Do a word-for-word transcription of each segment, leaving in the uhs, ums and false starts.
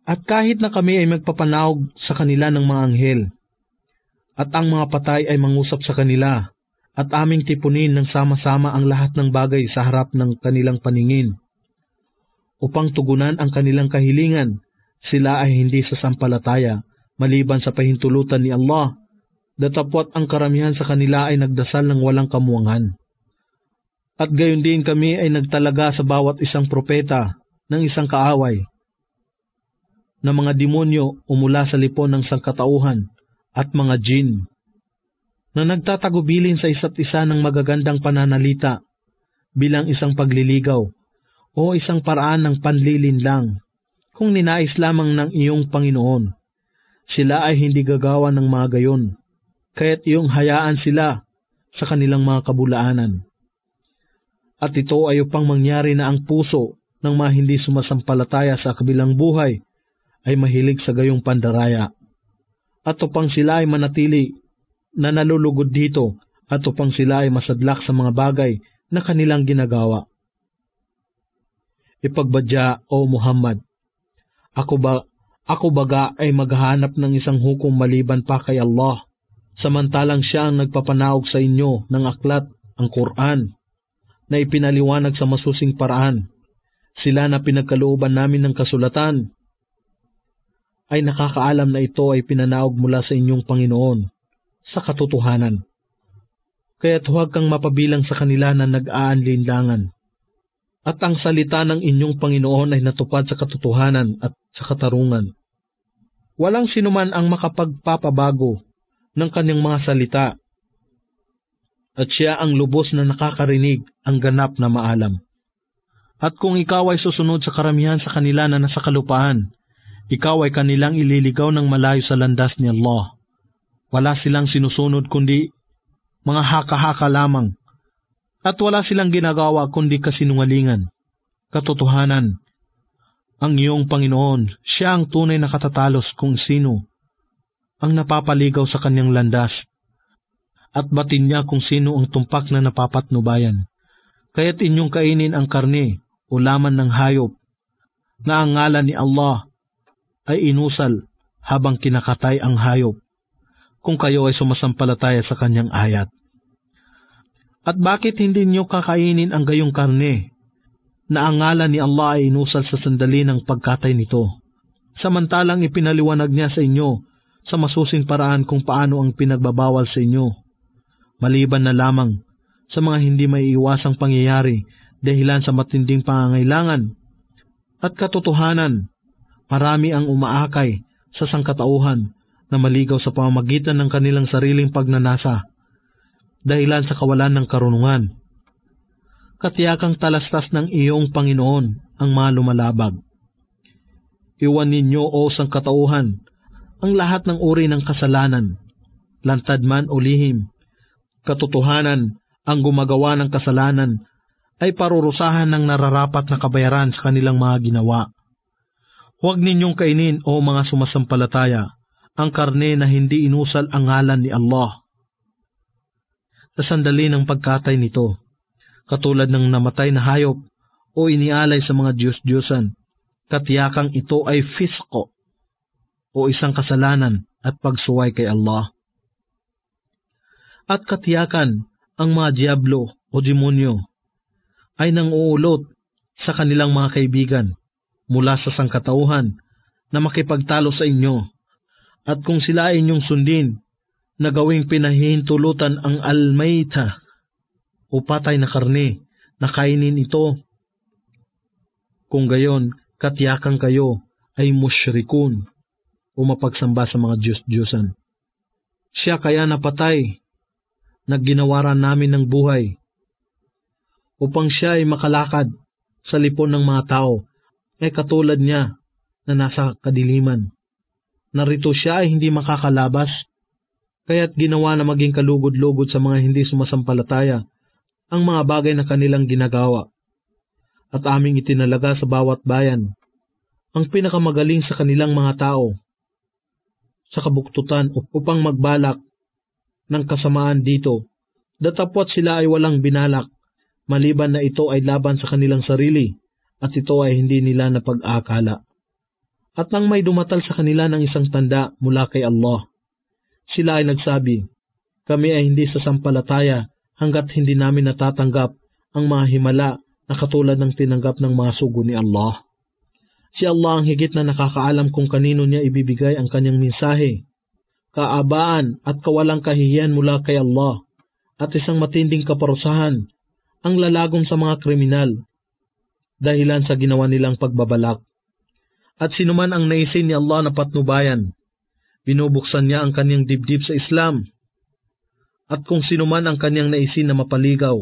At kahit na kami ay magpapanawag sa kanila ng mga anghel, at ang mga patay ay mangusap sa kanila, at aming tipunin ng sama-sama ang lahat ng bagay sa harap ng kanilang paningin, upang tugunan ang kanilang kahilingan, sila ay hindi sasampalataya, maliban sa pahintulutan ni Allah, datapwat ang karamihan sa kanila ay nagdasal ng walang kamuangan. At gayon din kami ay nagtalaga sa bawat isang propeta ng isang kaaway, na mga demonyo o mula sa lipon ng sangkatauhan at mga jin, na nagtatagubilin sa isa't isa ng magagandang pananalita bilang isang pagliligaw o isang paraan ng panlilinlang, kung ninais lamang ng iyong Panginoon. Sila ay hindi gagawa ng mga gayon, kaya't iyong hayaan sila sa kanilang mga kabulaanan. At ito ay upang mangyari na ang puso ng mga hindi sumasampalataya sa kabilang buhay ay mahilig sa gayong pandaraya, at upang sila ay manatili na nalulugod dito, at upang sila ay masadlak sa mga bagay na kanilang ginagawa. Ipagbadya, O Muhammad, ako ba, ako baga ay maghahanap ng isang hukom maliban pa kay Allah, samantalang siya ang nagpapanaog sa inyo ng aklat, ang Quran, na ipinaliwanag sa masusing paraan. Sila na pinagkalooban namin ng kasulatan ay nakakaalam na ito ay pinanaog mula sa inyong Panginoon sa katotohanan. Kaya't huwag kang mapabilang sa kanila na nag-aanlinlangan. At ang salita ng inyong Panginoon ay natupad sa katotohanan at sa katarungan. Walang sinuman ang makapagpapabago ng kanyang mga salita, at siya ang lubos na nakakarinig, ang ganap na maalam. At kung ikaw ay susunod sa karamihan sa kanila na nasa kalupaan, ikaw ay kanilang ililigaw ng malayo sa landas ni Allah. Wala silang sinusunod kundi mga haka-haka lamang, at wala silang ginagawa kundi kasinungalingan. Katotohanan, ang iyong Panginoon, siya ang tunay na katatalos kung sino ang napapaligaw sa kanyang landas, at batin niya kung sino ang tumpak na napapatnubayan. Kaya't inyong kainin ang karne o laman ng hayop na ang ngalan ni Allah ay inusal habang kinakatay ang hayop, kung kayo ay sumasampalataya sa kanyang ayat. At bakit hindi niyo kakainin ang gayong karne na ang ngalan ni Allah ay inusal sa sandali ng pagkatay nito, samantalang ipinaliwanag niya sa inyo sa masusing paraan kung paano ang pinagbabawal sa inyo, maliban na lamang sa mga hindi maiiwasang pangyayari dahilan sa matinding pangangailangan. At katotohanan, marami ang umaakay sa sangkatauhan na maligaw sa pamamagitan ng kanilang sariling pagnanasa dahilan sa kawalan ng karunungan. Katiyakang talastas ng iyong Panginoon ang mga lumalabag. Iwan ninyo, o sangkatauhan, ang lahat ng uri ng kasalanan, lantad man o lihim. Katotohanan, ang gumagawa ng kasalanan ay parurusahan ng nararapat na kabayaran sa kanilang mga ginawa. Huwag ninyong kainin, o mga sumasampalataya, ang karne na hindi inusal ang ngalan ni Allah sa sandali ng pagkatay nito, katulad ng namatay na hayop o inialay sa mga Diyos-Diyosan. Katiyakang ito ay fisko o isang kasalanan at pagsuway kay Allah. At katiyakan, ang mga diablo o demonyo ay nang-uulot sa kanilang mga kaibigan mula sa sangkatauhan na makipagtalo sa inyo, at kung sila ay inyong sundin na gawing pinahihintulutan ang almayta o patay na karne na kainin ito, kung gayon, katiyakan kayo ay musyrikun o mapagsamba sa mga Diyos-Diyosan. Siya kaya napatay na ginawaran namin ng buhay upang siya ay makalakad sa lipon ng mga tao, ay katulad niya na nasa kadiliman. Narito siya ay hindi makakalabas, kaya't ginawa na maging kalugod-lugod sa mga hindi sumasampalataya ang mga bagay na kanilang ginagawa. At aming itinalaga sa bawat bayan ang pinakamagaling sa kanilang mga tao sa kabuktutan upang magbalak ng kasamaan dito, datapwat sila ay walang binalak, maliban na ito ay laban sa kanilang sarili, at ito ay hindi nila napag-akala. At nang may dumatal sa kanila ng isang tanda mula kay Allah, sila ay nagsabi, kami ay hindi sasampalataya hanggat hindi namin natatanggap ang mga himala na katulad ng tinanggap ng mga sugo ni Allah. Si Allah ang higit na nakakaalam kung kanino niya ibibigay ang kanyang mensahe. Kaabaan at kawalang kahihiyan mula kay Allah at isang matinding kaparusahan ang lalagon sa mga kriminal dahilan sa ginawa nilang pagbabalak. At sinuman ang naisin ni Allah na patnubayan, binubuksan niya ang kanyang dibdib sa Islam. At kung sinuman ang kanyang naisin na mapaligaw,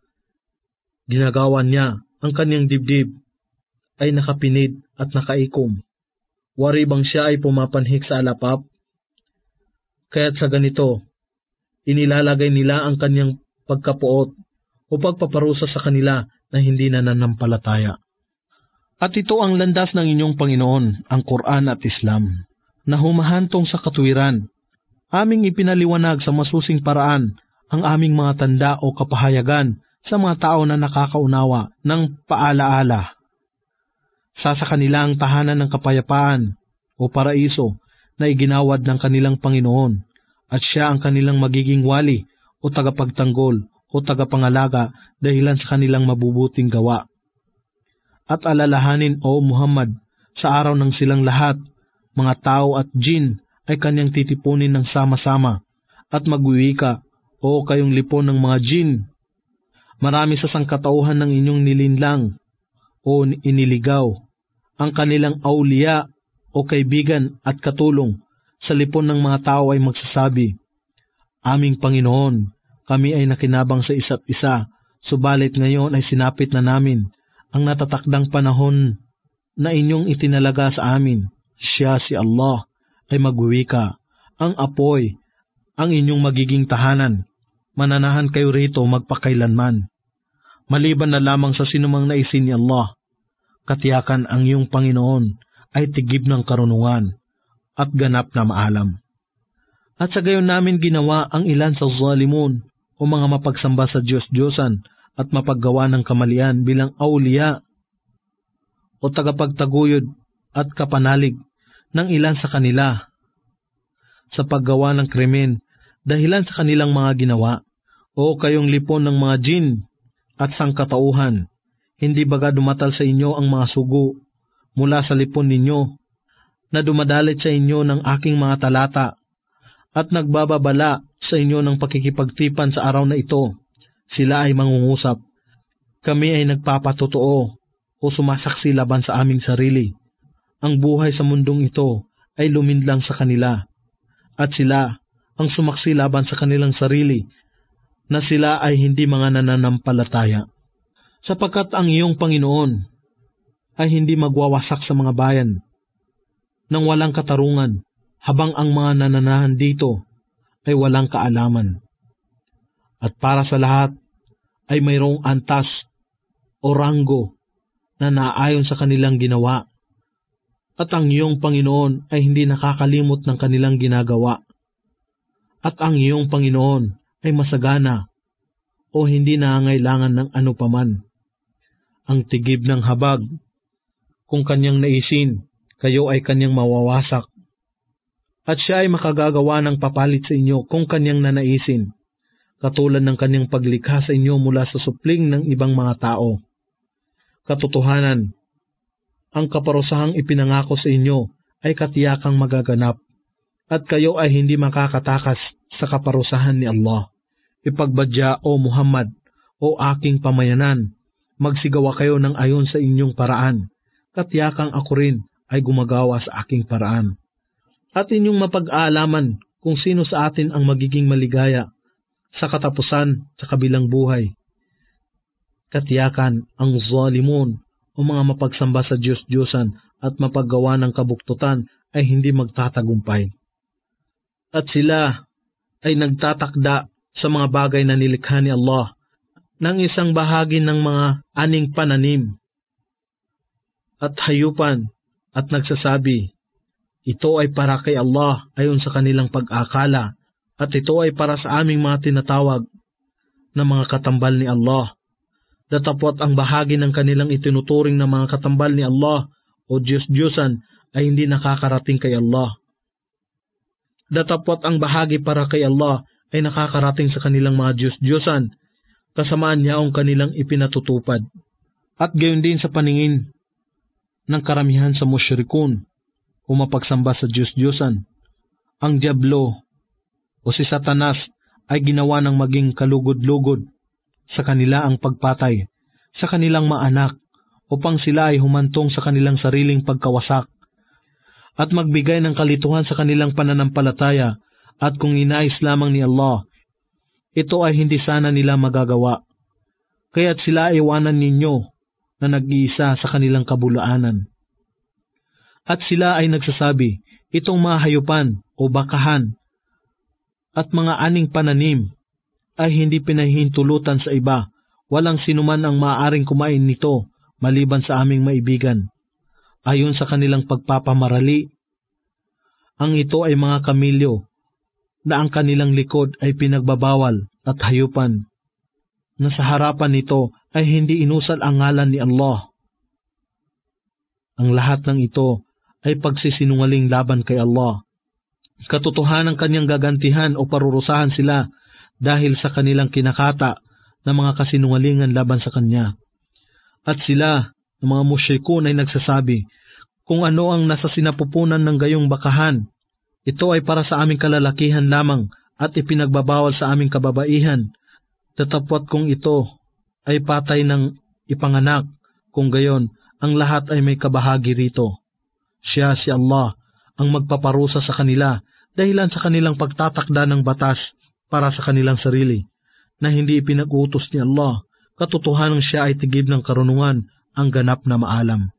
ginagawan niya ang kanyang dibdib ay nakapinid at nakaikom. Wari bang siya ay pumapanhik sa alapap? Kaya't sa ganito, inilalagay nila ang kanyang pagkapuot o pagpaparusa sa kanila na hindi na nanampalataya. At ito ang landas ng inyong Panginoon, ang Quran at Islam, na humahantong sa katuwiran. Aming ipinaliwanag sa masusing paraan ang aming mga tanda o kapahayagan sa mga tao na nakakaunawa ng paalaala. Sa sa kanilang tahanan ng kapayapaan o paraiso na iginawad ng kanilang Panginoon at siya ang kanilang magiging wali o tagapagtanggol o tagapangalaga dahilan sa kanilang mabubuting gawa. At alalahanin, o Muhammad, sa araw ng silang lahat, mga tao at jin ay kanyang titipunin ng sama-sama at magwiwika, o kayong lipon ng mga jin. Marami sa sangkatauhan ng inyong nilinlang o iniligaw ang kanilang auliya o kaibigan at katulong sa lipon ng mga tao ay magsasabi, aming Panginoon, kami ay nakinabang sa isa't isa, subalit ngayon ay sinapit na namin ang natatakdang panahon na inyong itinalaga sa amin. Siya si Allah ay magwiwika, ang apoy, ang inyong magiging tahanan. Mananahan kayo rito magpakailanman. Maliban na lamang sa sinumang naisin ni Allah, katiyakan ang iyong Panginoon ay tigib ng karunungan at ganap na maalam. At sa gayon namin ginawa ang ilan sa zalimun o mga mapagsamba sa Diyos-Diyosan at mapaggawa ng kamalian bilang auliya o tagapagtaguyod at kapanalig ng ilan sa kanila sa paggawa ng krimen dahilan sa kanilang mga ginawa. O kayong lipon ng mga jin at sangkatauhan, hindi baga dumatal sa inyo ang mga sugo mula sa lipon ninyo na dumadalit sa inyo ng aking mga talata at nagbababala sa inyo ng pakikipagtipan sa araw na ito. Sila ay mangungusap, kami ay nagpapatotoo o sumasaksi laban sa aming sarili. Ang buhay sa mundong ito ay luminlang sa kanila at sila ang sumaksi laban sa kanilang sarili na sila ay hindi mga nananampalataya. Sapagkat ang iyong Panginoon ay hindi magwawasak sa mga bayan nang walang katarungan, habang ang mga nananahan dito ay walang kaalaman. At para sa lahat ay mayroong antas o ranggo na naayon sa kanilang ginawa. At ang iyong Panginoon ay hindi nakakalimot ng kanilang ginagawa. At ang iyong Panginoon ay masagana o hindi nangangailangan ng ano paman. Ang tigib ng habag, kung kanyang naisin, kayo ay kanyang mawawasak. At siya ay makagagawa ng papalit sa inyo kung kanyang nanaisin, katulad ng kanyang paglikha sa inyo mula sa supling ng ibang mga tao. Katotohanan, ang kaparusahang ipinangako sa inyo ay katiyakang magaganap, at kayo ay hindi makakatakas sa kaparusahan ni Allah. Ipagbadya, o Muhammad, o aking pamayanan, magsigawa kayo ng ayon sa inyong paraan, katiyakang ako rin ay gumagawa sa aking paraan. At inyong mapag-aalaman kung sino sa atin ang magiging maligaya sa katapusan sa kabilang buhay. Katiyakan ang zalimun o mga mapagsamba sa Diyos-Diyosan at mapaggawa ng kabuktutan ay hindi magtatagumpay. At sila ay nagtatakda sa mga bagay na nilikha ni Allah ng isang bahagi ng mga aning pananim at hayupan at nagsasabi, ito ay para kay Allah ayon sa kanilang pag-akala at ito ay para sa aming mga tinatawag na mga katambal ni Allah. Datapwat ang bahagi ng kanilang itinuturing na mga katambal ni Allah o Diyos-Diyosan ay hindi nakakarating kay Allah. Datapwat ang bahagi para kay Allah ay nakakarating sa kanilang mga Diyos-Diyosan, kasamaan niya ang kanilang ipinatutupad. At gayon din sa paningin ng karamihan sa musyrikun o mapagsamba sa Diyos-Diyosan. Ang Diablo o si Satanas ay ginawa ng maging kalugod-lugod sa kanila ang pagpatay sa kanilang mga anak upang sila ay humantong sa kanilang sariling pagkawasak at magbigay ng kalituhan sa kanilang pananampalataya, at kung inais lamang ni Allah, ito ay hindi sana nila magagawa. Kaya't sila iwanan ninyo na nag-iisa sa kanilang kabulaanan. At sila ay nagsasabi, itong mga hayupan o bakahan at mga aning pananim ay hindi pinahihintulutan sa iba. Walang sinuman ang maaaring kumain nito maliban sa aming maibigan. Ayon sa kanilang pagpapamarali, ang ito ay mga kamilyo na ang kanilang likod ay pinagbabawal at hayupan na sa harapan nito ay hindi inusal ang ngalan ni Allah. Ang lahat ng ito ay pagsisinungaling laban kay Allah. Katotohanan kanyang gagantihan o parurusahan sila dahil sa kanilang kinakata na mga kasinungalingan laban sa kanya. At sila, ang mga musyrikun, ay nagsasabi, kung ano ang nasa sinapupunan ng gayong bakahan, ito ay para sa aming kalalakihan lamang at ipinagbabawal sa aming kababaihan. Tatapwat kung ito ay patay ng ipanganak, kung gayon, ang lahat ay may kabahagi rito. Siya, si Allah, ang magpaparusa sa kanila dahilan sa kanilang pagtatakda ng batas para sa kanilang sarili, na hindi ipinag-utos ni Allah. Katotohanan siya ay tigib ng karunungan, ang ganap na maalam.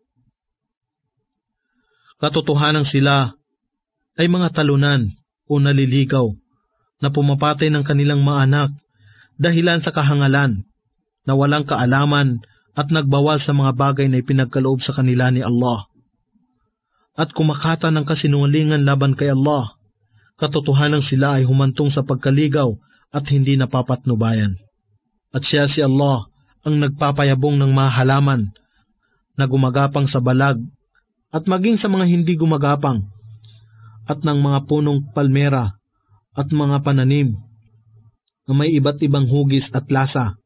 Katotohanan sila ay mga talunan o naliligaw na pumapatay ng kanilang mga anak dahilan sa kahangalan na walang kaalaman at nagbawal sa mga bagay na ipinagkaloob sa kanila ni Allah. At kumakata ng kasinungalingan laban kay Allah. Katotohanan sila ay humantong sa pagkaligaw at hindi napapatnubayan. At siya, si Allah, ang nagpapayabong ng mga halaman na gumagapang sa balag at maging sa mga hindi gumagapang, at ng mga punong palmera at mga pananim na may iba't ibang hugis at lasa,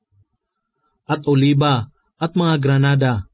at oliba at mga granada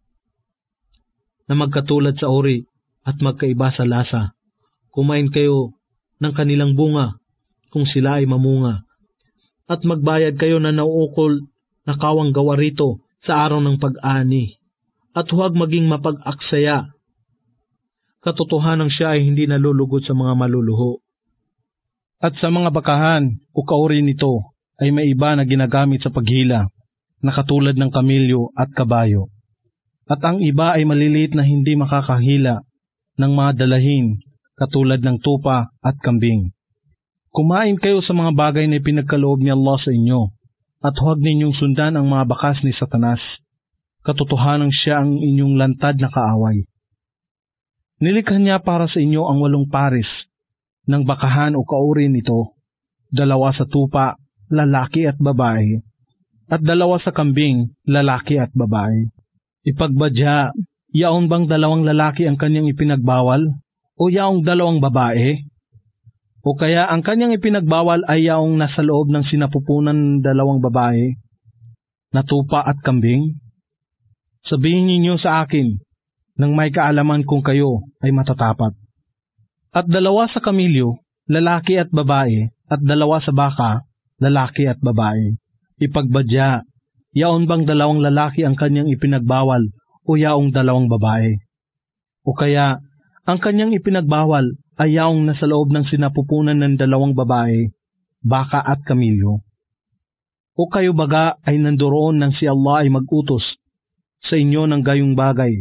na magkatulad sa uri at magkaiba sa lasa. Kumain kayo ng kanilang bunga kung sila ay mamunga, at magbayad kayo na nauukol na kawang gawa rito sa araw ng pag-ani, at huwag maging mapag-aksaya. Katotohanan siya ay hindi nalulugod sa mga maluluho. At sa mga bakahan o kauri nito ay may iba na ginagamit sa paghila, na katulad ng kamilyo at kabayo. At ang iba ay maliliit na hindi makakahila ng mga dalahin, katulad ng tupa at kambing. Kumain kayo sa mga bagay na ipinagkaloob ni Allah sa inyo, at huwag ninyong sundan ang mga bakas ni Satanas. Katotohanan siya ang inyong lantad na kaaway. Nilikha niya para sa inyo ang walong pares ng bakahan o kauri nito, dalawa sa tupa, lalaki at babae, at dalawa sa kambing, lalaki at babae. Ipagbadya, yaon bang dalawang lalaki ang kanyang ipinagbawal, o yaong dalawang babae? O kaya ang kanyang ipinagbawal ay yaong nasa loob ng sinapupunan ng dalawang babae, na tupa at kambing? Sabihin ninyo sa akin, nang may kaalaman kung kayo ay matatapat. At dalawa sa kamilyo, lalaki at babae, at dalawa sa baka, lalaki at babae. Ipagbadya, yaon bang dalawang lalaki ang kanyang ipinagbawal, o yaong dalawang babae? O kaya, ang kanyang ipinagbawal ay yaong nasa loob ng sinapupunan ng dalawang babae, baka at kamilyo? O kayo baga ay nandoon nang si Allah ay mag-utos sa inyo ng gayong bagay?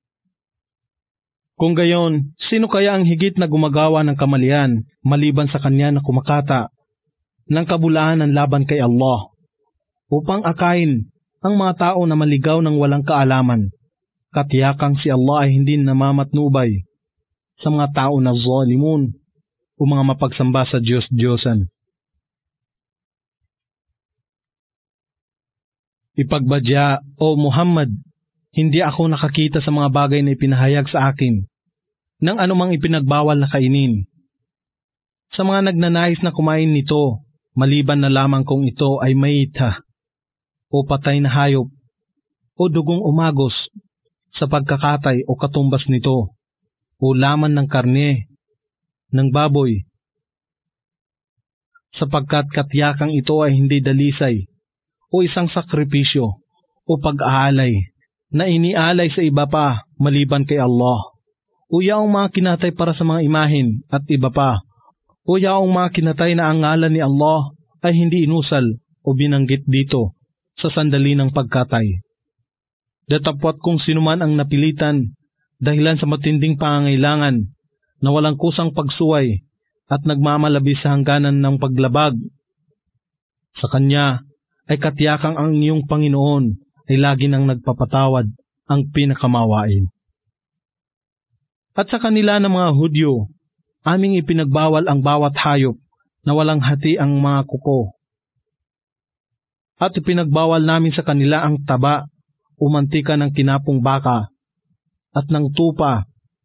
Kung gayon, sino kaya ang higit na gumagawa ng kamalian maliban sa kanya na kumakata ng kabulaan ng laban kay Allah, upang akain ang mga tao na maligaw ng walang kaalaman? Katiyakang si Allah ay hindi namamatnubay sa mga tao na zalimun o mga mapagsamba sa Diyos-Diyosan. Ipagbadya, O Muhammad, hindi ako nakakita sa mga bagay na ipinahayag sa akin ng anumang ipinagbawal na kainin. Sa mga nagnanais na kumain nito, maliban na lamang kung ito ay mayita o patay na hayop o dugong umagos sa pagkakatay o katumbas nito o laman ng karne ng baboy, sapagkat katyakang ito ay hindi dalisay o isang sakripisyo o pag-aalay na inialay sa iba pa maliban kay Allah, o yaong mga kinatay para sa mga imahin at iba pa, o yaong mga kinatay na ang ngalan ni Allah ay hindi inusal o binanggit dito sa sandali ng pagkatay. Datapwat kung sinuman ang napilitan dahilan sa matinding pangangailangan na walang kusang pagsuway at nagmamalabis sa hangganan ng paglabag, sa kanya ay katiyakang ang iyong Panginoon ay lagi nang nagpapatawad, ang pinakamawain. At sa kanila ng mga Hudyo, aming ipinagbawal ang bawat hayop na walang hati ang mga kuko. At ipinagbawal namin sa kanila ang taba o mantika ng kinapong baka at ng tupa,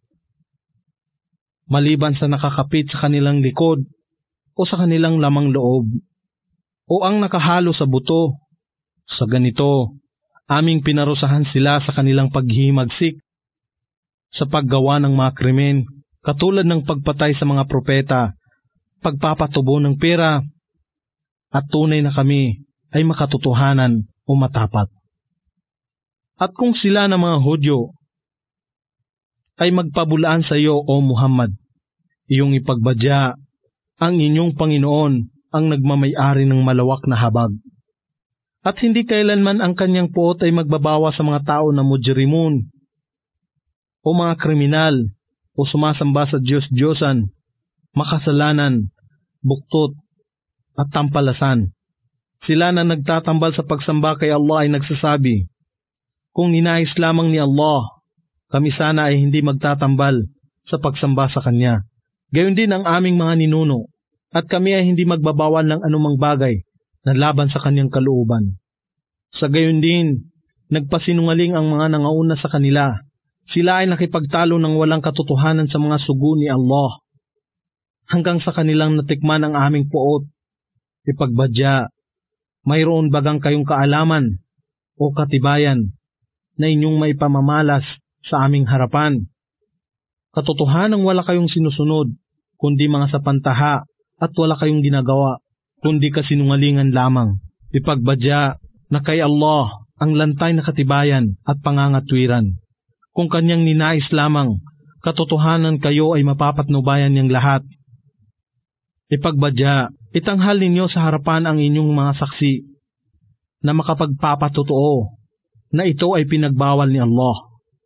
maliban sa nakakapit sa kanilang likod o sa kanilang lamang loob, o ang nakahalo sa buto. Sa ganito, aming pinarusahan sila sa kanilang paghihimagsik sa paggawa ng mga krimen, katulad ng pagpatay sa mga propeta, pagpapatubo ng pera, at tunay na kami ay makatotohanan o matapat. At kung sila ng mga Hudyo ay magpabulaan sa iyo, O Muhammad, iyong ipagbadya, ang inyong Panginoon ang nagmamay-ari ng malawak na habag. At hindi kailanman ang kanyang puot ay magbabawa sa mga tao na mujrimun o mga kriminal o sumasamba sa Diyos-Diyosan, makasalanan, buktot at tampalasan. Sila na nagtatambal sa pagsamba kay Allah ay nagsasabi, kung ninais lamang ni Allah, kami sana ay hindi magtatambal sa pagsamba sa Kanya. Gayon din ang aming mga ninuno, at kami ay hindi magbabawal ng anumang bagay na laban sa Kanyang kalooban. Sa gayon din, nagpasinungaling ang mga nangauna sa kanila. Sila ay nakipagtalo ng walang katotohanan sa mga sugo ni Allah, hanggang sa kanilang natikman ang aming puot. Ipagbadya, mayroon bagang kayong kaalaman o katibayan na inyong maipamamalas sa aming harapan? Katotohanang wala kayong sinusunod, kundi mga sapantaha, at wala kayong ginagawa, kundi kasinungalingan lamang. Ipagbadya na kay Allah ang lantay na katibayan at pangangatwiran. Kung kanyang ninais lamang, katotohanan kayo ay mapapatnubayan niyang lahat. Ipagbadya, itanghal ninyo sa harapan ang inyong mga saksi na makapagpapatotoo na ito ay pinagbawal ni Allah.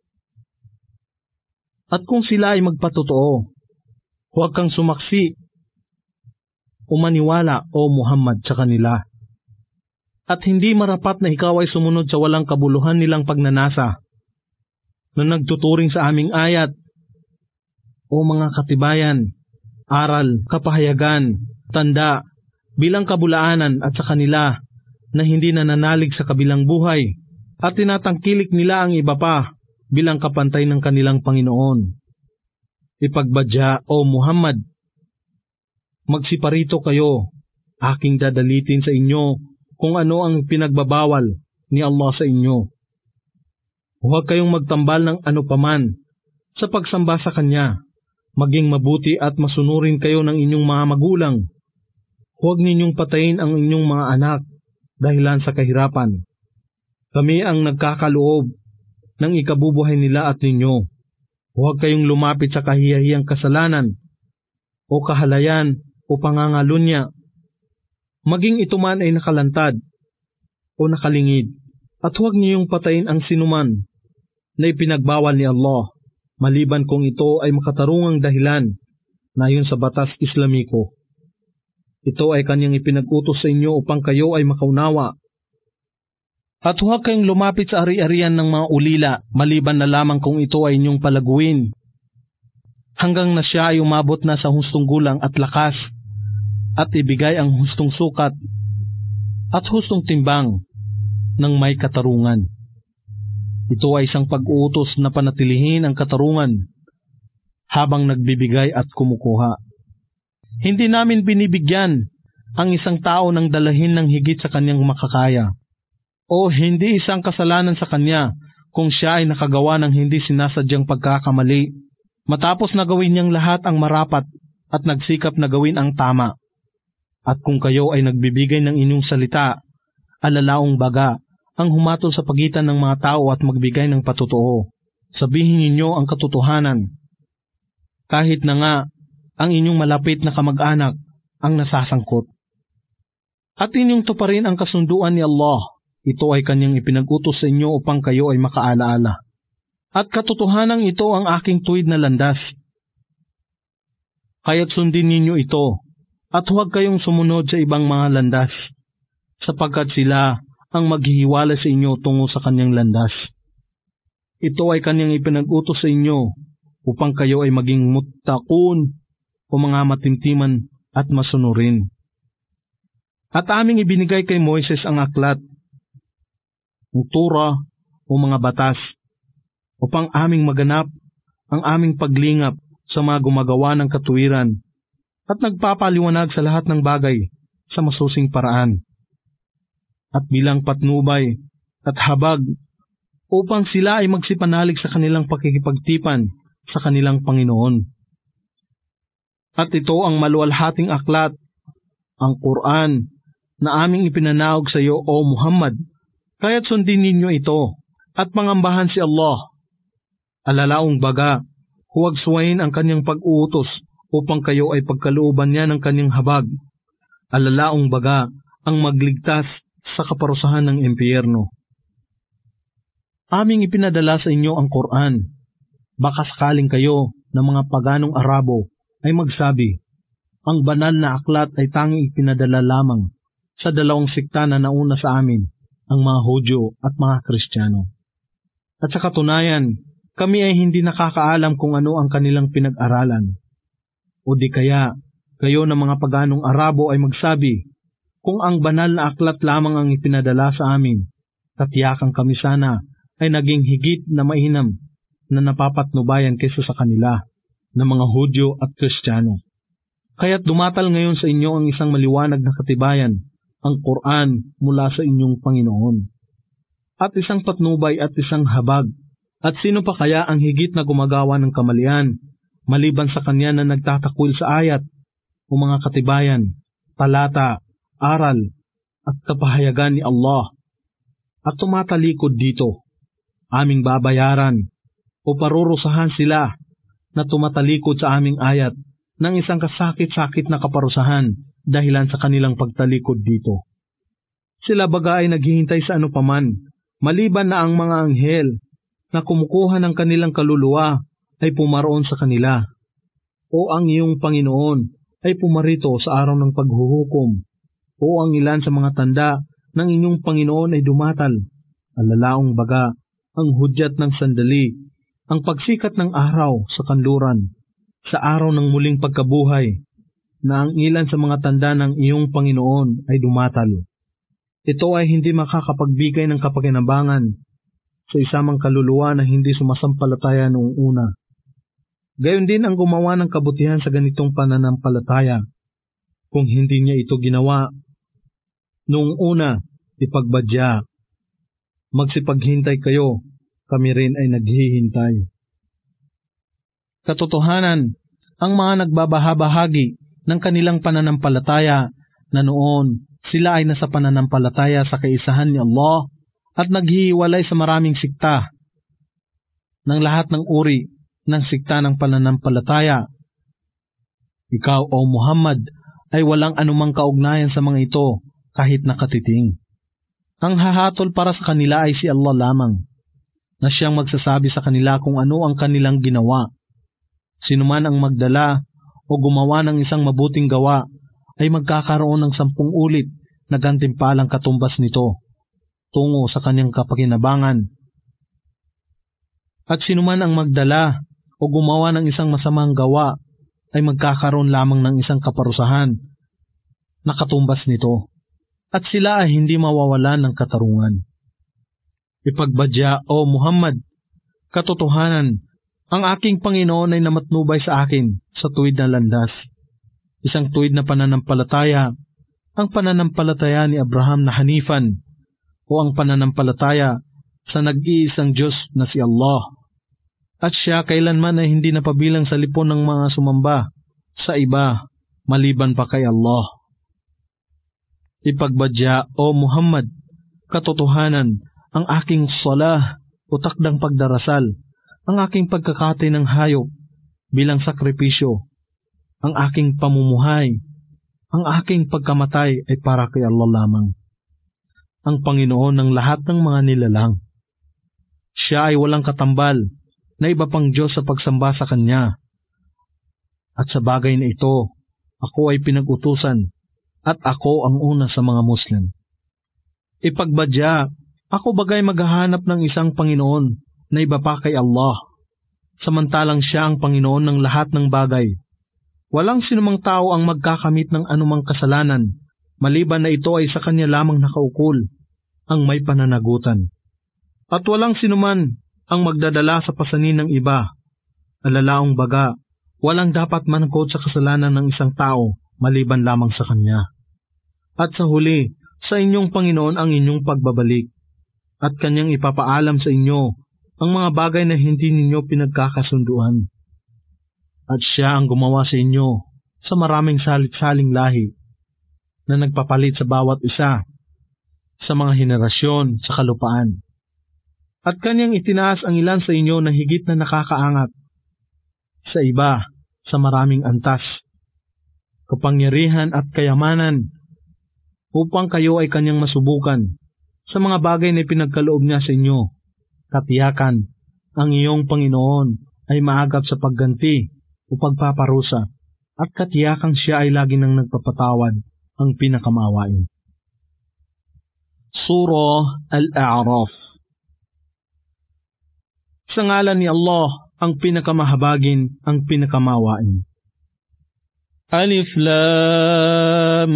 At kung sila ay magpatotoo, huwag kang sumaksi o maniwala, O Muhammad, sa kanila. At hindi marapat na ikaw ay sumunod sa walang kabuluhan nilang pagnanasa na nagtuturing sa aming ayat o mga katibayan, aral, kapahayagan, tanda, bilang kabulaanan at sa kanila na hindi nananalig sa kabilang buhay at tinatangkilik nila ang iba pa bilang kapantay ng kanilang Panginoon. Ipagbadya, O Muhammad, magsiparito kayo, aking dadalitin sa inyo kung ano ang pinagbabawal ni Allah sa inyo. Huwag kayong magtambal ng ano paman sa pagsamba sa Kanya. Maging mabuti at masunurin kayo ng inyong mga magulang. Huwag ninyong patayin ang inyong mga anak dahilan sa kahirapan. Kami ang nagkakaloob ng ikabubuhay nila at ninyo. Huwag kayong lumapit sa kahiyahiyang kasalanan o kahalayan o pangangalunya. Maging ito man ay nakalantad o nakalingid. At huwag niyong patayin ang sinuman na ipinagbawal ni Allah, maliban kung ito ay makatarungang dahilan na ayon sa batas Islamiko. Ito ay kanyang ipinag-utos sa inyo upang kayo ay makaunawa. At huwag kayong lumapit sa ari-arian ng mga ulila, maliban na lamang kung ito ay inyong palaguin, hanggang na siya ay umabot na sa hustong gulang at lakas, at ibigay ang hustong sukat at hustong timbang ng may katarungan. Ito ay isang pag-uutos na panatilihin ang katarungan habang nagbibigay at kumukuha. Hindi namin binibigyan ang isang tao ng dalahin ng higit sa kanyang makakaya, o hindi isang kasalanan sa kanya kung siya ay nakagawa ng hindi sinasadyang pagkakamali, matapos na gawin niyang lahat ang marapat at nagsikap na gawin ang tama. At kung kayo ay nagbibigay ng inyong salita, alalaong baga ang humatol sa pagitan ng mga tao at magbigay ng patotoo. Sabihin ninyo ang katotohanan. Kahit na nga ang inyong malapit na kamag-anak ang nasasangkot. At inyong tuparin ang kasunduan ni Allah. Ito ay kanyang ipinag-utos sa inyo upang kayo ay makaalaala. At katotohanan ito ang aking tuwid na landas. Kaya't sundin ninyo ito, at huwag kayong sumunod sa ibang mga landas, sapagkat sila ang maghihiwala sa inyo tungo sa kanyang landas. Ito ay kanyang ipinag-utos sa inyo upang kayo ay maging muttaqun o mga matimtiman at masunurin. At aming ibinigay kay Moises ang aklat, ang Torah o mga batas, upang aming maganap ang aming paglingap sa mga gumagawa ng katuwiran at nagpapaliwanag sa lahat ng bagay sa masusing paraan. At bilang patnubay at habag upang sila ay magsipanalig sa kanilang pakikipagtipan sa kanilang Panginoon. At ito ang maluwalhating aklat, ang Quran, na aming ipinanaog sa iyo, O Muhammad, kaya't sundin ninyo ito at pangambahan si Allah. Alalaong baga, huwag suwayin ang kanyang pag-uutos upang kayo ay pagkalooban niya ng kanyang habag. Alalaong baga ang magligtas sa kaparusahan ng impyerno. Aming ipinadala sa inyo ang Quran. Baka sakaling kayo ng mga paganong Arabo ay magsabi, ang banal na aklat ay tanging ipinadala lamang sa dalawang sikta na nauna sa amin, ang mga Hudyo at mga Kristiyano. At sa katunayan, kami ay hindi nakakaalam kung ano ang kanilang pinag-aralan. O di kaya, kayo ng mga paganong Arabo ay magsabi, kung ang banal na aklat lamang ang ipinadala sa amin, katiyakan kami sana ay naging higit na mainam na napapatnubayan kaysa sa kanila ng mga Hudyo at Kristiyano. Kaya't dumatal ngayon sa inyo ang isang maliwanag na katibayan, ang Quran mula sa inyong Panginoon. At isang patnubay at isang habag. At sino pa kaya ang higit na gumagawa ng kamalian, maliban sa kanya na nagtatakwil sa ayat o mga katibayan, talata, aral, at kapahayagan ni Allah, at tumatalikod dito, aming babayaran o parurusahan sila na tumatalikod sa aming ayat ng isang kasakit-sakit na kaparusahan dahilan sa kanilang pagtalikod dito. Sila baga ay naghihintay sa ano paman, maliban na ang mga anghel na kumukuha ng kanilang kaluluwa ay pumaroon sa kanila, o ang iyong Panginoon ay pumarito sa araw ng paghuhukom, o ang ilan sa mga tanda ng inyong Panginoon ay dumatal. Alalaong baga ang hudyat ng sandali, ang pagsikat ng araw sa kanluran, sa araw ng muling pagkabuhay, na ang ilan sa mga tanda ng iyong Panginoon ay dumatal. Ito ay hindi makakapagbigay ng kapakinabangan sa isamang kaluluwa na hindi sumasampalataya noong una. Gayon din ang gumawa ng kabutihan sa ganitong pananampalataya. Kung hindi niya ito ginawa noong una, ipagbadya. Magsipaghintay kayo, kami rin ay naghihintay. Katotohanan, ang mga nagbabahabahagi ng kanilang pananampalataya na noon sila ay nasa pananampalataya sa kaisahan ni Allah at naghihiwalay sa maraming sikta ng lahat ng uri ng sikta ng pananampalataya. Ikaw, O Muhammad, ay walang anumang kaugnayan sa mga ito kahit nakatiting. Ang hahatol para sa kanila ay si Allah lamang, na siyang magsasabi sa kanila kung ano ang kanilang ginawa. Sino man ang magdala o gumawa ng isang mabuting gawa ay magkakaroon ng sampung ulit na gantimpalang katumbas nito tungo sa kanyang kapakinabangan. At sino man ang magdala o gumawa ng isang masamang gawa ay magkakaroon lamang ng isang kaparusahan na katumbas nito. At sila ay hindi mawawalan ng katarungan. Ipagbadya, O Muhammad, katotohanan, Ang aking Panginoon ay namatnubay sa akin sa tuwid na landas. Isang tuwid na pananampalataya, ang pananampalataya ni Abraham na Hanifan, o ang pananampalataya sa nag-iisang Diyos na si Allah. At siya kailanman ay hindi napabilang sa lipon ng mga sumamba sa iba maliban pa kay Allah. Ipagbadya, O Muhammad, katotohanan, ang aking salah o takdang pagdarasal, ang aking pagkakatay ng hayop bilang sakripisyo, ang aking pamumuhay, ang aking pagkamatay ay para kay Allah lamang, ang Panginoon ng lahat ng mga nilalang. Siya ay walang katambal na iba pang Diyos sa pagsamba sa Kanya. At sa bagay na ito, ako ay pinag-utusan at ako ang una sa mga Muslim. Ipagbadya, ako bagay maghahanap ng isang Panginoon na iba pa kay Allah, samantalang siya ang Panginoon ng lahat ng bagay. Walang sinumang tao ang magkakamit ng anumang kasalanan, maliban na ito ay sa Kanya lamang nakaukol, ang may pananagutan. At walang sinuman ang magdadala sa pasanin ng iba. Alalaong baga, walang dapat manakot sa kasalanan ng isang tao, maliban lamang sa Kanya. At sa huli, sa inyong Panginoon ang inyong pagbabalik, at Kanyang ipapaalam sa inyo ang mga bagay na hindi ninyo pinagkakasunduan. At siya ang gumawa sa inyo sa maraming salit-saling lahi na nagpapalit sa bawat isa sa mga henerasyon sa kalupaan. At Kanyang itinaas ang ilan sa inyo na higit na nakakaangat sa iba sa maraming antas, kapangyarihan at kayamanan, upang kayo ay Kanyang masubukan sa mga bagay na pinagkaloob niya sa inyo. Katiyakan, ang iyong Panginoon ay maagap sa pagganti o pagpaparusa, at katiyakang siya ay lagi nang nagpapatawad, ang pinakamaawain. Surah Al-A'raf. Sa ngalan ni Allah, ang pinakamahabagin, ang pinakamawain. Alif Lam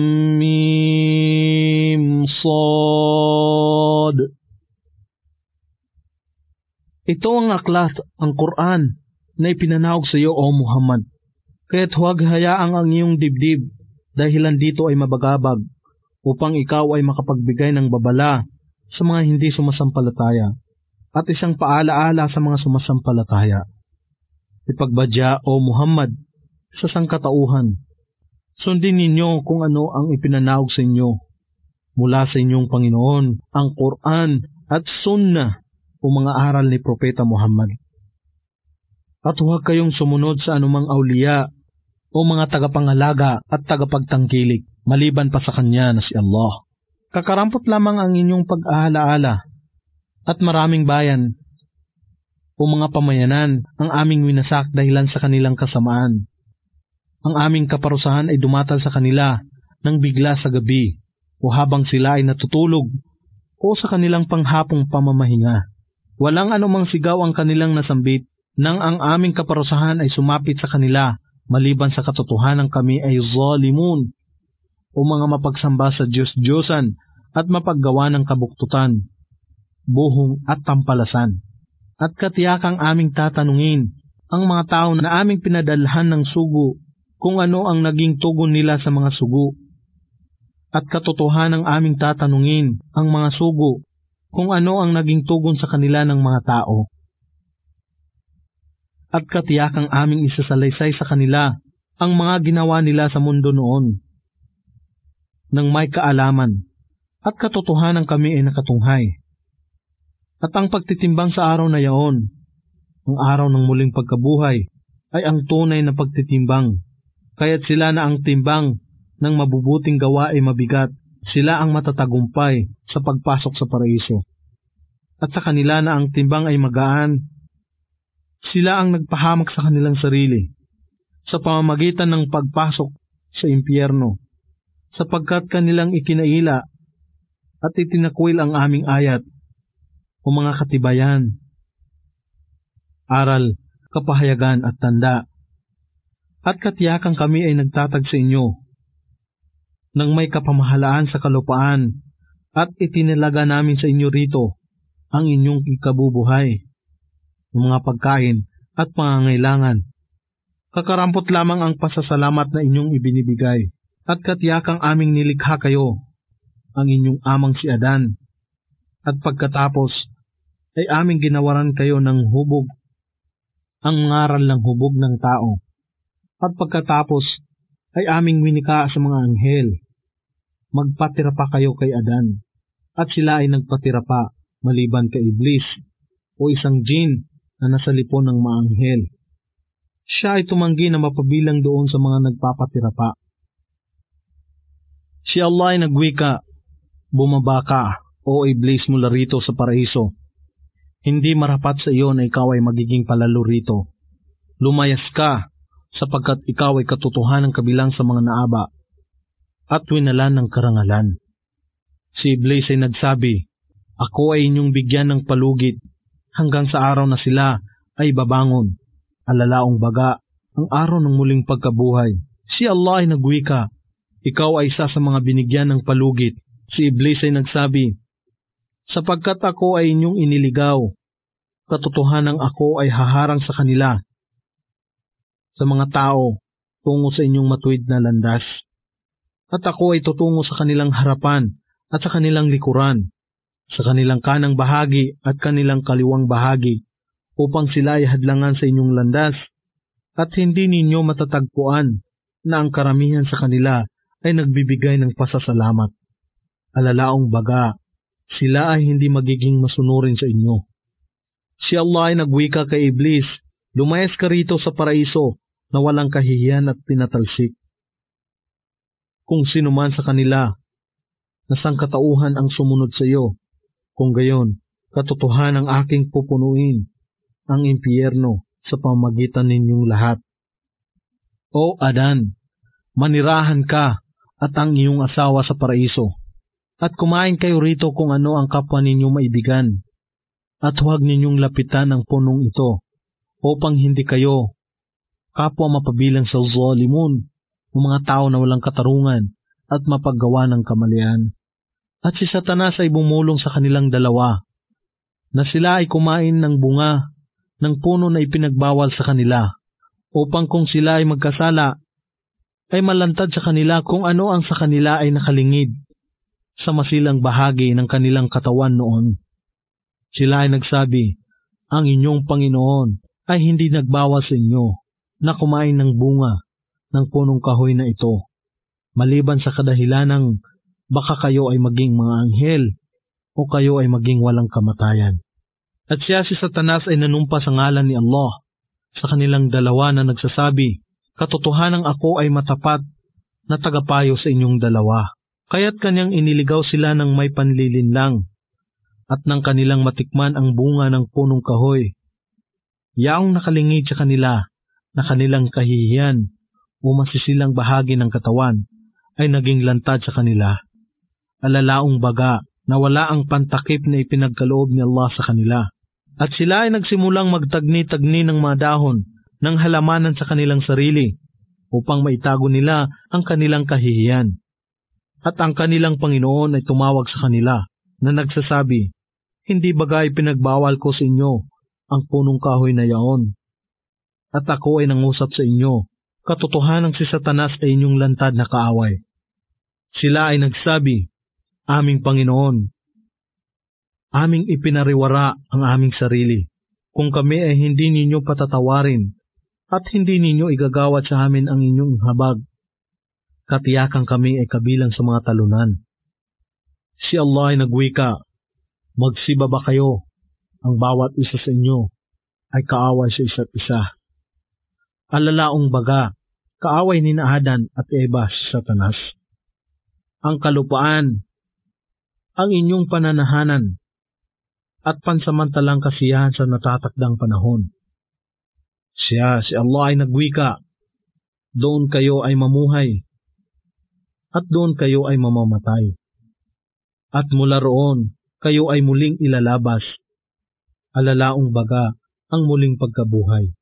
Mim Sad. Ito ang aklat, ang Quran, na ipinanawag sa iyo, O Muhammad. Kaya't huwag hayaang ang iyong dibdib, dahilan dito ay mabagabag, upang ikaw ay makapagbigay ng babala sa mga hindi sumasampalataya, at isang paalaala sa mga sumasampalataya. Ipagbadya, O Muhammad, sa sangkatauhan. Sundin ninyo kung ano ang ipinanawag sa inyo mula sa inyong Panginoon, ang Quran at Sunnah o mga aral ni Propeta Muhammad. At huwag kayong sumunod sa anumang awliya o mga tagapangalaga at tagapagtangkilik, maliban pa sa Kanya na si Allah. Kakarampot lamang ang inyong pag-ahala-ala, at maraming bayan o mga pamayanan ang aming winasak dahilan sa kanilang kasamaan. Ang aming kaparusahan ay dumatal sa kanila nang bigla sa gabi, o habang sila ay natutulog, o sa kanilang panghapong pamamahinga. Walang anumang sigaw ang kanilang nasambit, nang ang aming kaparusahan ay sumapit sa kanila, maliban sa katotohanan kami ay zalimun, o mga mapagsamba sa Diyos-Diyosan at mapaggawa ng kabuktutan, buhong at tampalasan. At katiyakang aming tatanungin ang mga tao na aming pinadalhan ng sugo kung ano ang naging tugon nila sa mga sugo. At katotohanan aming tatanungin ang mga sugo kung ano ang naging tugon sa kanila ng mga tao. At katiyakang aming isasalaysay sa kanila ang mga ginawa nila sa mundo noon, nang may kaalaman, at katotohanan kami ay nakatunghay. At ang pagtitimbang sa araw na yaon, ang araw ng muling pagkabuhay, ay ang tunay na pagtitimbang. Kaya't sila na ang timbang ng mabubuting gawa ay mabigat, sila ang matatagumpay sa pagpasok sa paraiso. At sa kanila na ang timbang ay magaan, sila ang nagpahamak sa kanilang sarili, sa pamamagitan ng pagpasok sa impyerno, sapagkat kanilang ikinaila at itinakwil ang aming ayat, o mga katibayan, aral, kapahayagan at tanda. At katiyakan kami ay nagtatag sa inyo, nang may kapamahalaan sa kalupaan, at itinilaga namin sa inyo rito ang inyong ikabubuhay, ng mga pagkain at pangangailangan. Kakarampot lamang ang pasasalamat na inyong ibinibigay, at katiyakang aming nilikha kayo, ang inyong amang si Adan, at pagkatapos ay aming ginawaran kayo ng hubog, ang ngaral ng hubog ng tao, at pagkatapos ay aming winika sa mga anghel. Magpatira pa kayo kay Adan, at sila ay nagpatira pa maliban kay Iblis, o isang jin na nasa lipon ng mga anghel. Siya ay tumanggi na mapabilang doon sa mga nagpapatira pa. Si Allah ay nagwika, "Bumaba ka, o Iblis, mula rito sa paraiso. Hindi marapat sa iyo na ikaw ay magiging palalo rito. Lumayas ka, sapagkat ikaw ay katotohanan kabilang sa mga naaba, at winalan ng karangalan." Si Iblis ay nagsabi, "Ako ay inyong bigyan ng palugit, hanggang sa araw na sila ay babangon. Alalaong baga, ang araw ng muling pagkabuhay." Si Allah ay nagwika, "Ikaw ay isa sa mga binigyan ng palugit." Si Iblis ay nagsabi, "Sapagkat ako ay inyong iniligaw, katotohanang ako ay haharang sa kanila, sa mga tao, tungo sa inyong matuwid na landas. At ako ay tutungo sa kanilang harapan at sa kanilang likuran, sa kanilang kanang bahagi at kanilang kaliwang bahagi, upang sila ay hadlangan sa inyong landas, at hindi ninyo matatagpuan na ang karamihan sa kanila ay nagbibigay ng pasasalamat. Alalaong baga, sila ay hindi magiging masunurin sa inyo." Si Allah ay nagwika kay Iblis, "Lumayas ka rito sa paraiso na walang kahihiyan at tinatalsik. Kung sino man sa kanila na sangkatauhan ang sumunod sa iyo, kung gayon, katotohanan ang aking pupunuin ang impyerno sa pamagitan ninyong lahat. O Adan, manirahan ka at ang iyong asawa sa paraiso, at kumain kayo rito kung ano ang kapwa ninyong maibigan, at huwag ninyong lapitan ang punong ito, upang hindi kayo kapwa mapabilang sa zalimun, ng mga tao na walang katarungan at mapaggawa ng kamalian." At si Satanas ay bumulong sa kanilang dalawa, na sila ay kumain ng bunga ng puno na ipinagbawal sa kanila, upang kung sila ay magkasala, ay malantad sa kanila kung ano ang sa kanila ay nakalingid sa masilang bahagi ng kanilang katawan noon. Sila ay nagsabi, "Ang inyong Panginoon ay hindi nagbawal sa inyo na kumain ng bunga ng punong kahoy na ito, maliban sa kadahilanang baka kayo ay maging mga anghel o kayo ay maging walang kamatayan." At siya si Satanas ay nanumpa sa ngalan ni Allah sa kanilang dalawa na nagsasabi, "Katotohanang ako ay matapat na tagapayo sa inyong dalawa." Kaya't kanyang iniligaw sila ng may panlilinlang, at nang kanilang matikman ang bunga ng punong kahoy, yaong nakalingid sa kanila na kanilang kahihiyan o masisilang bahagi ng katawan ay naging lantad sa kanila. Alalaong baga na wala ang pantakip na ipinagkaloob ni Allah sa kanila. At sila ay nagsimulang magtagni-tagni ng mga dahon ng halamanan sa kanilang sarili upang maitago nila ang kanilang kahihiyan. At ang kanilang Panginoon ay tumawag sa kanila na nagsasabi, "Hindi bagay pinagbawal ko sa inyo ang punong kahoy na yaon? At ako ay nangusap sa inyo, katotohanan si Satanas ay inyong lantad na kaaway." Sila ay nagsabi, "Aming Panginoon, aming ipinariwara ang aming sarili. Kung kami ay hindi ninyo patatawarin at hindi ninyo igagawad sa amin ang inyong habag, katiyakan kami ay kabilang sa mga talunan." Si Allah ay nagwika, "Magsibaba kayo, ang bawat isa sa inyo ay kaaway sa isa't isa." Alalaong baga, kaaway ni Adan at Eva si Satanas. Ang kalupaan, ang inyong pananahanan, at pansamantalang kasiyahan sa natatakdang panahon. Siya, si Allah ay nagwika, "Doon kayo ay mamuhay, at doon kayo ay mamamatay. At mula roon, kayo ay muling ilalabas. Alalaong baga, ang muling pagkabuhay."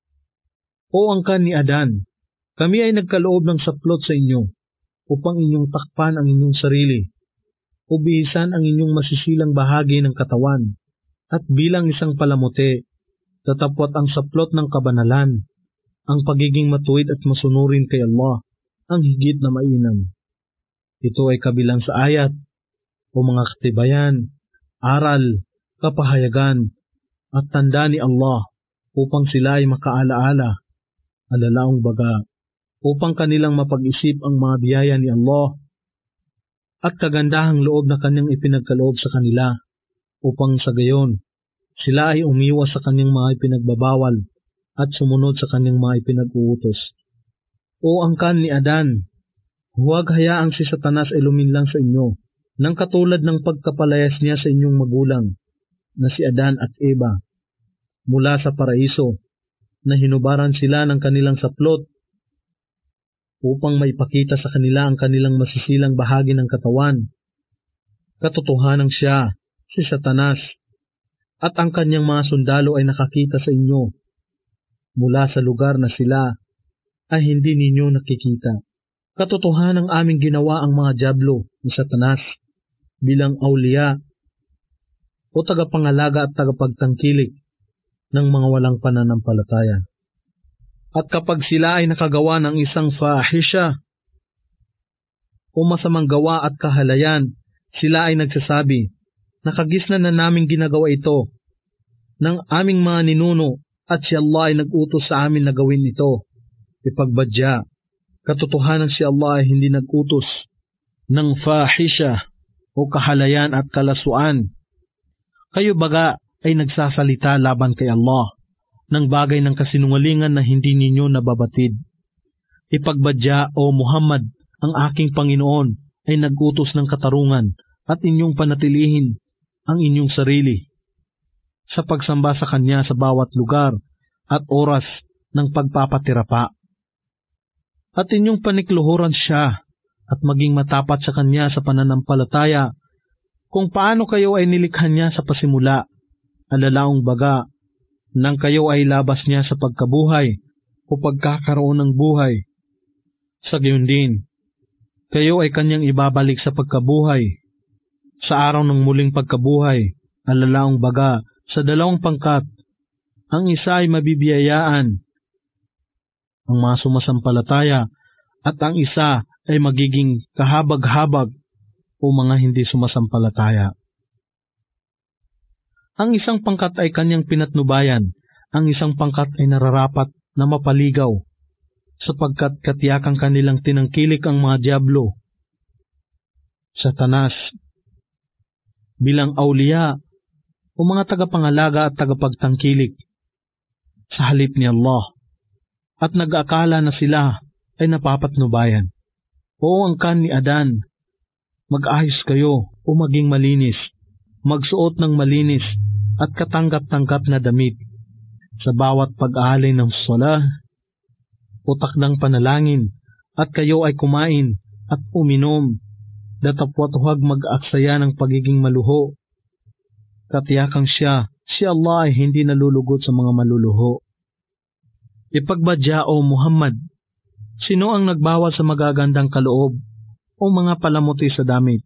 O angkan ni Adan, kami ay nagkaloob ng saplot sa inyo, upang inyong takpan ang inyong sarili, o bihisan ang inyong masisilang bahagi ng katawan, at bilang isang palamuti, Datapwat ang saplot ng kabanalan, ang pagiging matuwid at masunurin kay Allah, ang higit na mainam. Ito ay kabilang sa ayat o mga katibayan, aral, kapahayagan, at tanda ni Allah upang sila ay makaalaala, alalaong baga, upang kanilang mapag-isip ang mga biyaya ni Allah at kagandahang loob na kanyang ipinagkaloob sa kanila, upang sa gayon, sila ay umiwas sa kanyang mga ipinagbabawal at sumunod sa kanyang mga ipinag-uutos. O angkan ni Adan, huwag hayaang si Satanas ay luminlang sa inyo, nang katulad ng pagkapalayas niya sa inyong magulang, na si Adan at Eva, mula sa paraiso, na hinubaran sila ng kanilang saplot, upang maipakita sa kanila ang kanilang masisilang bahagi ng katawan. Katotohanan siya, si Satanas, at ang kanyang mga sundalo ay nakakita sa inyo, mula sa lugar na sila ay hindi ninyo nakikita. Katotohanan ng aming ginawa ang mga dyablo ni Satanas bilang awliya o tagapangalaga at tagapagtangkilik ng mga walang pananampalataya. At kapag sila ay nakagawa ng isang fahisha o masamang gawa at kahalayan, sila ay nagsasabi, nakagisnan na naming ginagawa ito ng aming mga ninuno at si Allah ay nag-utos sa amin na gawin ito. Ipagbadya, katotohanan si Allah ay hindi nag-utos ng fahisha o kahalayan at kalasuan. Kayo baga ay nagsasalita laban kay Allah ng bagay ng kasinungalingan na hindi ninyo nababatid. Ipagbadya, O Muhammad, ang aking Panginoon ay nag-utos ng katarungan at inyong panatilihin ang inyong sarili sa pagsamba sa Kanya sa bawat lugar at oras ng pagpapatirapa. At inyong panikluhuran siya at maging matapat sa Kanya sa pananampalataya kung paano kayo ay nilikha niya sa pasimula, alalaong baga, nang kayo ay labas niya sa pagkabuhay o pagkakaroon ng buhay. Sa gayon din, kayo ay Kanyang ibabalik sa pagkabuhay sa araw ng muling pagkabuhay, alalaong baga, sa dalawang pangkat, ang isa ay mabibiyayaan, ang mga sumasampalataya, at ang isa ay magiging kahabag-habag o mga hindi sumasampalataya. Ang isang pangkat ay Kanyang pinatnubayan, ang isang pangkat ay nararapat na mapaligaw, sapagkat katiyakang kanilang tinangkilik ang mga dyablo, Satanas, bilang awliya o mga tagapangalaga at tagapagtangkilik sa halip ni Allah, at nag-akala na sila ay napapatnubayan. O angkan ni Adan, mag-ayos kayo o maging malinis, magsuot ng malinis at katanggap-tanggap na damit sa bawat pag-aalay ng sala o takdang panalangin, at kayo ay kumain at uminom, datapwat huwag mag-aksaya ng pagiging maluho. Katiyakang siya, si Allah ay hindi nalulugot sa mga maluluho. Ipagbadya, O Muhammad, sino ang nagbawal sa magagandang kaloob o mga palamuti sa damit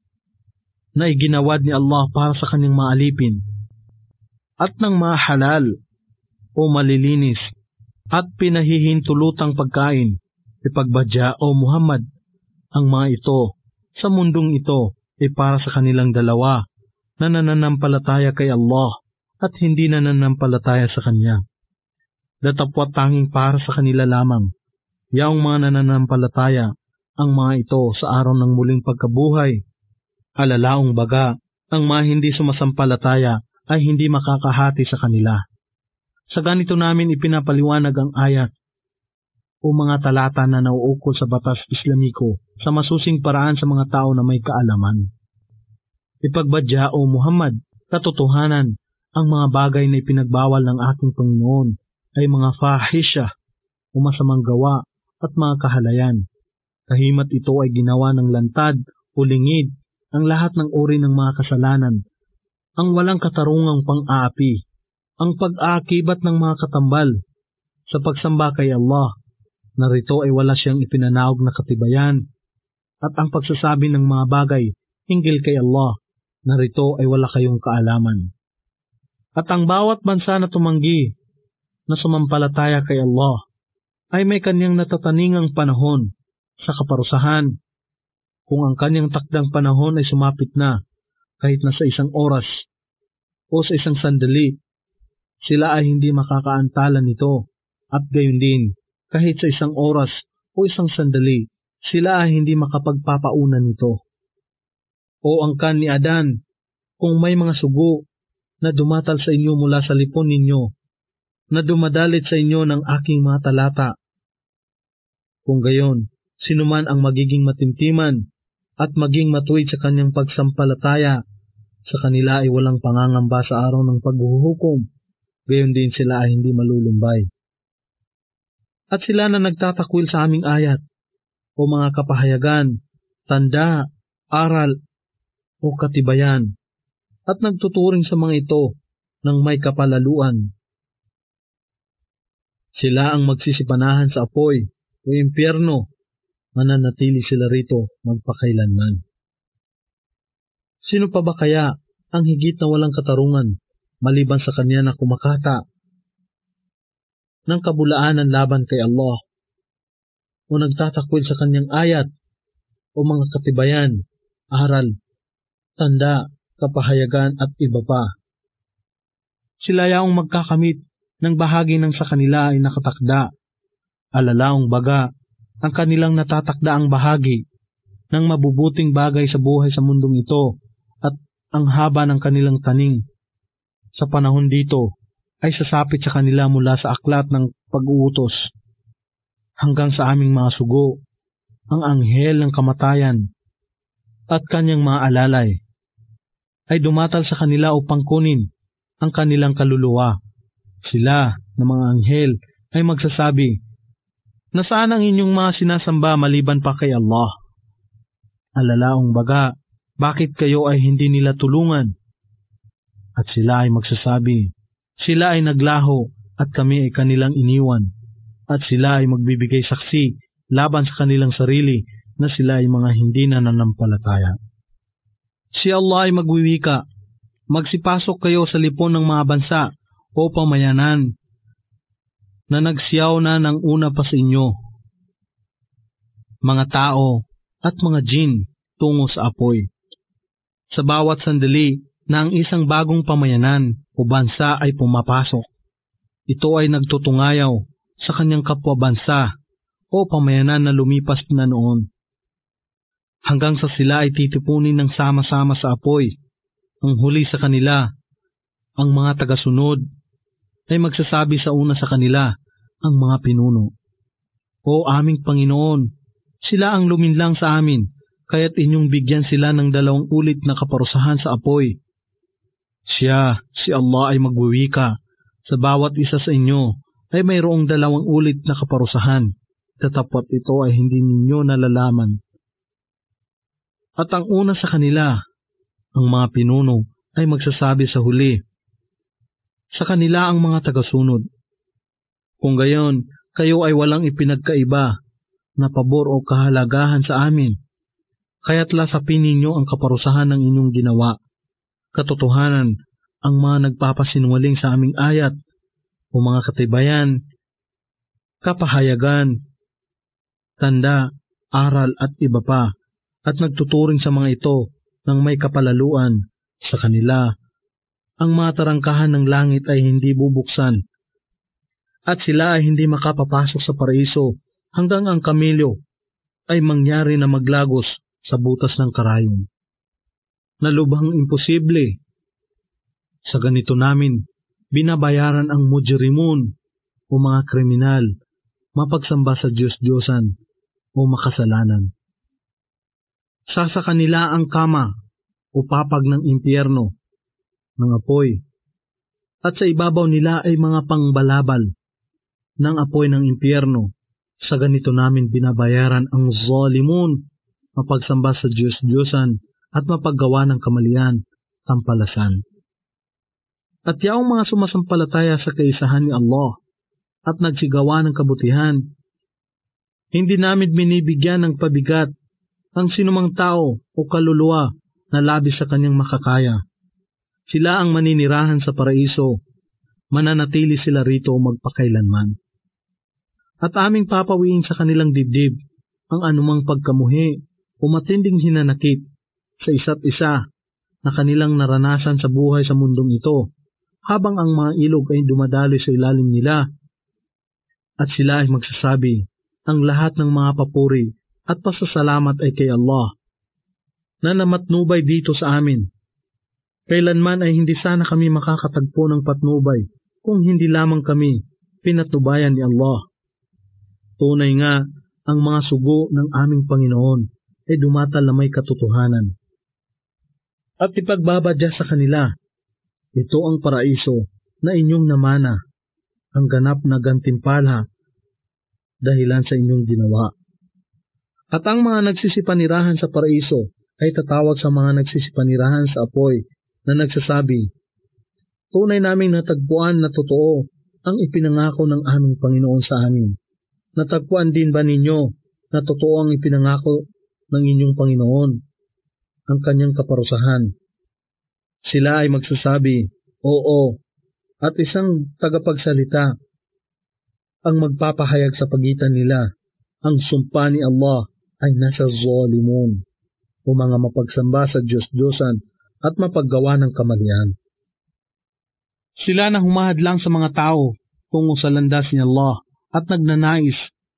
na iginawad ni Allah para sa kanyang maalipin, at ng mga halal o malilinis at pinahihintulutang pagkain? Ipagbadya, O Muhammad, ang mga ito sa mundong ito ay para sa kanilang dalawa na nananampalataya kay Allah at hindi nananampalataya sa Kanya. Datapwat tanging para sa kanila lamang, yaong mga nananampalataya, ang mga ito sa araw ng muling pagkabuhay. Alalaong baga, ang mga hindi sumasampalataya ay hindi makakahati sa kanila. Sa ganito namin ipinapaliwanag ang ayat o mga talata na nauukol sa batas Islamiko sa masusing paraan sa mga tao na may kaalaman. Ipagbadya, O Muhammad, katotohanan, ang mga bagay na ipinagbawal ng aking Panginoon ay mga fahisha o masamang gawa at mga kahalayan. Kahimat ito ay ginawa ng lantad o lingid, ang lahat ng uri ng mga kasalanan, ang walang katarungang pang-aapi, ang pag-aakibat ng mga katambal sa pagsamba kay Allah, narito ay wala siyang ipinanaog na katibayan, at ang pagsasabi ng mga bagay hinggil kay Allah, narito ay wala kayong kaalaman. At ang bawat bansa na tumanggi na sumampalataya kay Allah ay may kanyang natataningang panahon sa kaparusahan. Kung ang kanyang takdang panahon ay sumapit na, kahit na sa isang oras o sa isang sandali, sila ay hindi makakaantala nito. At gayon din, kahit sa isang oras o isang sandali, sila ay hindi makapagpapauna nito. O angkan ni Adan, kung may mga sugo na dumatal sa inyo mula sa lipon ninyo, na dumadalit sa inyo ng aking mga talata. Kung gayon, sinuman ang magiging matimtiman at maging matuwid sa kanyang pagsampalataya, sa kanila ay walang pangangamba sa araw ng paghuhukom, gayon din sila ay hindi malulumbay. At sila na nagtatakwil sa aming ayat, o mga kapahayagan, tanda, aral, o katibayan, at nagtuturing sa mga ito ng may kapalaluan. Sila ang magsisipanahan sa apoy o impyerno, mananatili sila rito magpakailanman. Sino pa ba kaya ang higit na walang katarungan maliban sa kanya na kumakata ng kabulaanan laban kay Allah o nagtatakwil sa kanyang ayat o mga katibayan, aral, tanda, kapahayagan at iba pa. Sila yaong magkakamit ng bahagi ng sa kanila ay nakatakda. Alalaong baga, ang kanilang natatakda ang bahagi ng mabubuting bagay sa buhay sa mundong ito at ang haba ng kanilang taning sa panahon dito ay sasapit sa kanila mula sa aklat ng pag-uutos hanggang sa aming mga sugo, ang anghel ng kamatayan at kanyang mga alalay ay dumatal sa kanila upang kunin ang kanilang kaluluwa. Sila na mga anghel ay magsasabi, nasaan ang inyong mga sinasamba maliban pa kay Allah? Alalaong baga, bakit kayo ay hindi nila tulungan? At sila ay magsasabi, sila ay naglaho at kami ay kanilang iniwan. At sila ay magbibigay saksi laban sa kanilang sarili na sila ay mga hindi nananampalataya. Si Allah ay magwiwika, magsipasok kayo sa lipon ng mga bansa o pamayanan na nagsiyaw na ng una pa sa inyo, mga tao at mga jin tungo sa apoy. Sa bawat sandali na ang isang bagong pamayanan o bansa ay pumapasok, ito ay nagtutungayaw sa kanyang kapwa bansa o pamayanan na lumipas na noon, hanggang sa sila ay titipunin ng sama-sama sa apoy. Ang huli sa kanila, ang mga tagasunod, ay magsasabi sa una sa kanila, ang mga pinuno, o aming Panginoon, sila ang luminlang sa amin, kaya't inyong bigyan sila ng dalawang ulit na kaparusahan sa apoy. Siya, si Allah ay magwiwika, sa bawat isa sa inyo ay mayroong dalawang ulit na kaparusahan, tatapat ito ay hindi ninyo nalalaman. At ang una sa kanila, ang mga pinuno, ay magsasabi sa huli, sa kanila ang mga tagasunod. Kung gayon, kayo ay walang ipinagkaiba na pabor o kahalagahan sa amin, kaya't lasapin ninyo ang kaparusahan ng inyong ginawa. Katotohanan, ang mga nagpapasinungaling sa aming ayat o mga katibayan, kapahayagan, tanda, aral at iba pa, at nagtuturing sa mga ito ng may kapalaluan sa kanila, ang mga tarangkahan ng langit ay hindi bubuksan, at sila ay hindi makapapasok sa paraiso hanggang ang kamilyo ay mangyari na maglagos sa butas ng karayom. Nalubhang imposible. Sa ganito namin, binabayaran ang mujrimun o mga kriminal, mapagsamba sa Diyos-Diyosan o makasalanan. Sasa kanila ang kama o papag ng impyerno, ng apoy, at sa ibabaw nila ay mga pangbalabal ng apoy ng impyerno. Sa ganito namin binabayaran ang zalimun, mapagsamba sa Diyos-Diyosan at mapaggawa ng kamalian, tampalasan. At yaong mga sumasampalataya sa kaisahan ni Allah at nagsigawa ng kabutihan, hindi namin binibigyan ng pabigat ang sinumang tao o kaluluwa na labis sa kanyang makakaya. Sila ang maninirahan sa paraiso, mananatili sila rito magpakailanman. At aming papawiin sa kanilang dibdib ang anumang pagkamuhi o matinding hinanakit sa isa't isa na kanilang naranasan sa buhay sa mundong ito, habang ang mga ilog ay dumadaloy sa ilalim nila. At sila ay magsasabi, ang lahat ng mga papuri at pasasalamat ay kay Allah, na namatnubay dito sa amin. Kailanman ay hindi sana kami makakatagpo ng patnubay kung hindi lamang kami pinatubayan ni Allah. Tunay nga, ang mga sugo ng aming Panginoon ay dumatal na may katotohanan. At ipagbabadya sa kanila, ito ang paraiso na inyong namana, ang ganap na gantimpala dahilan sa inyong ginawa. At ang mga nagsisipanirahan sa paraiso ay tatawag sa mga nagsisipanirahan sa apoy na nagsasabi, tunay naming natagpuan na totoo ang ipinangako ng aming Panginoon sa amin. Natagpuan din ba ninyo na totoo ang ipinangako ng inyong Panginoon, ang kanyang kaparusahan? Sila ay magsasabi, oo, at isang tagapagsalita ang magpapahayag sa pagitan nila, ang sumpa ni Allah ay nasa zalimun, o mga mapagsamba sa Diyos-Diyosan at mapaggawa ng kamalian. Sila na humahadlang sa mga tao tungo sa landas ni Allah at nagnanais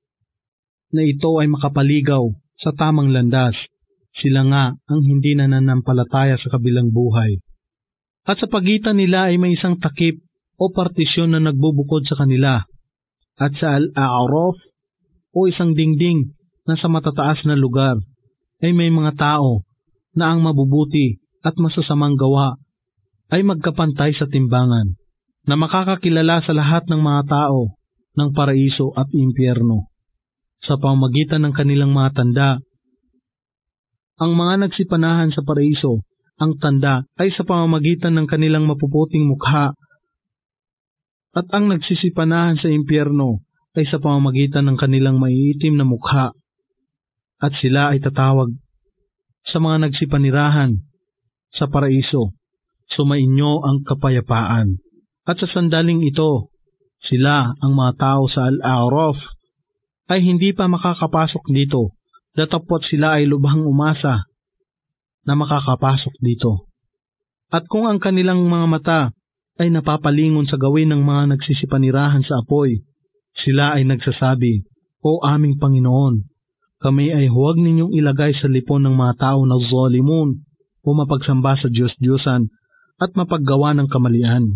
na ito ay makapaligaw sa tamang landas. Sila nga ang hindi nananampalataya sa kabilang buhay. At sa pagitan nila ay may isang takip o partisyon na nagbubukod sa kanila. At sa Al-A'raf o isang dingding na sa matataas na lugar ay may mga tao na ang mabubuti at masasamang gawa ay magkapantay sa timbangan, na makakakilala sa lahat ng mga tao ng paraiso at impyerno sa pamamagitan ng kanilang mga tanda. Ang mga nagsipanahan sa paraiso, ang tanda ay sa pamamagitan ng kanilang mapuputing mukha, at ang nagsisipanahan sa impyerno ay sa pamamagitan ng kanilang maiitim na mukha, at sila ay tatawag sa mga nagsipanirahan sa paraiso, sumainyo ang kapayapaan. At sa sandaling ito, sila, ang mga tao sa Al-A'raf, ay hindi pa makakapasok dito, datapot sila ay lubhang umasa na makakapasok dito. At kung ang kanilang mga mata ay napapalingon sa gawin ng mga nagsisipanirahan sa apoy, sila ay nagsasabi, O aming Panginoon, kami ay huwag ninyong ilagay sa lipon ng mga tao na zalimun o mapagsamba sa Diyos-Diyosan at mapaggawa ng kamalian.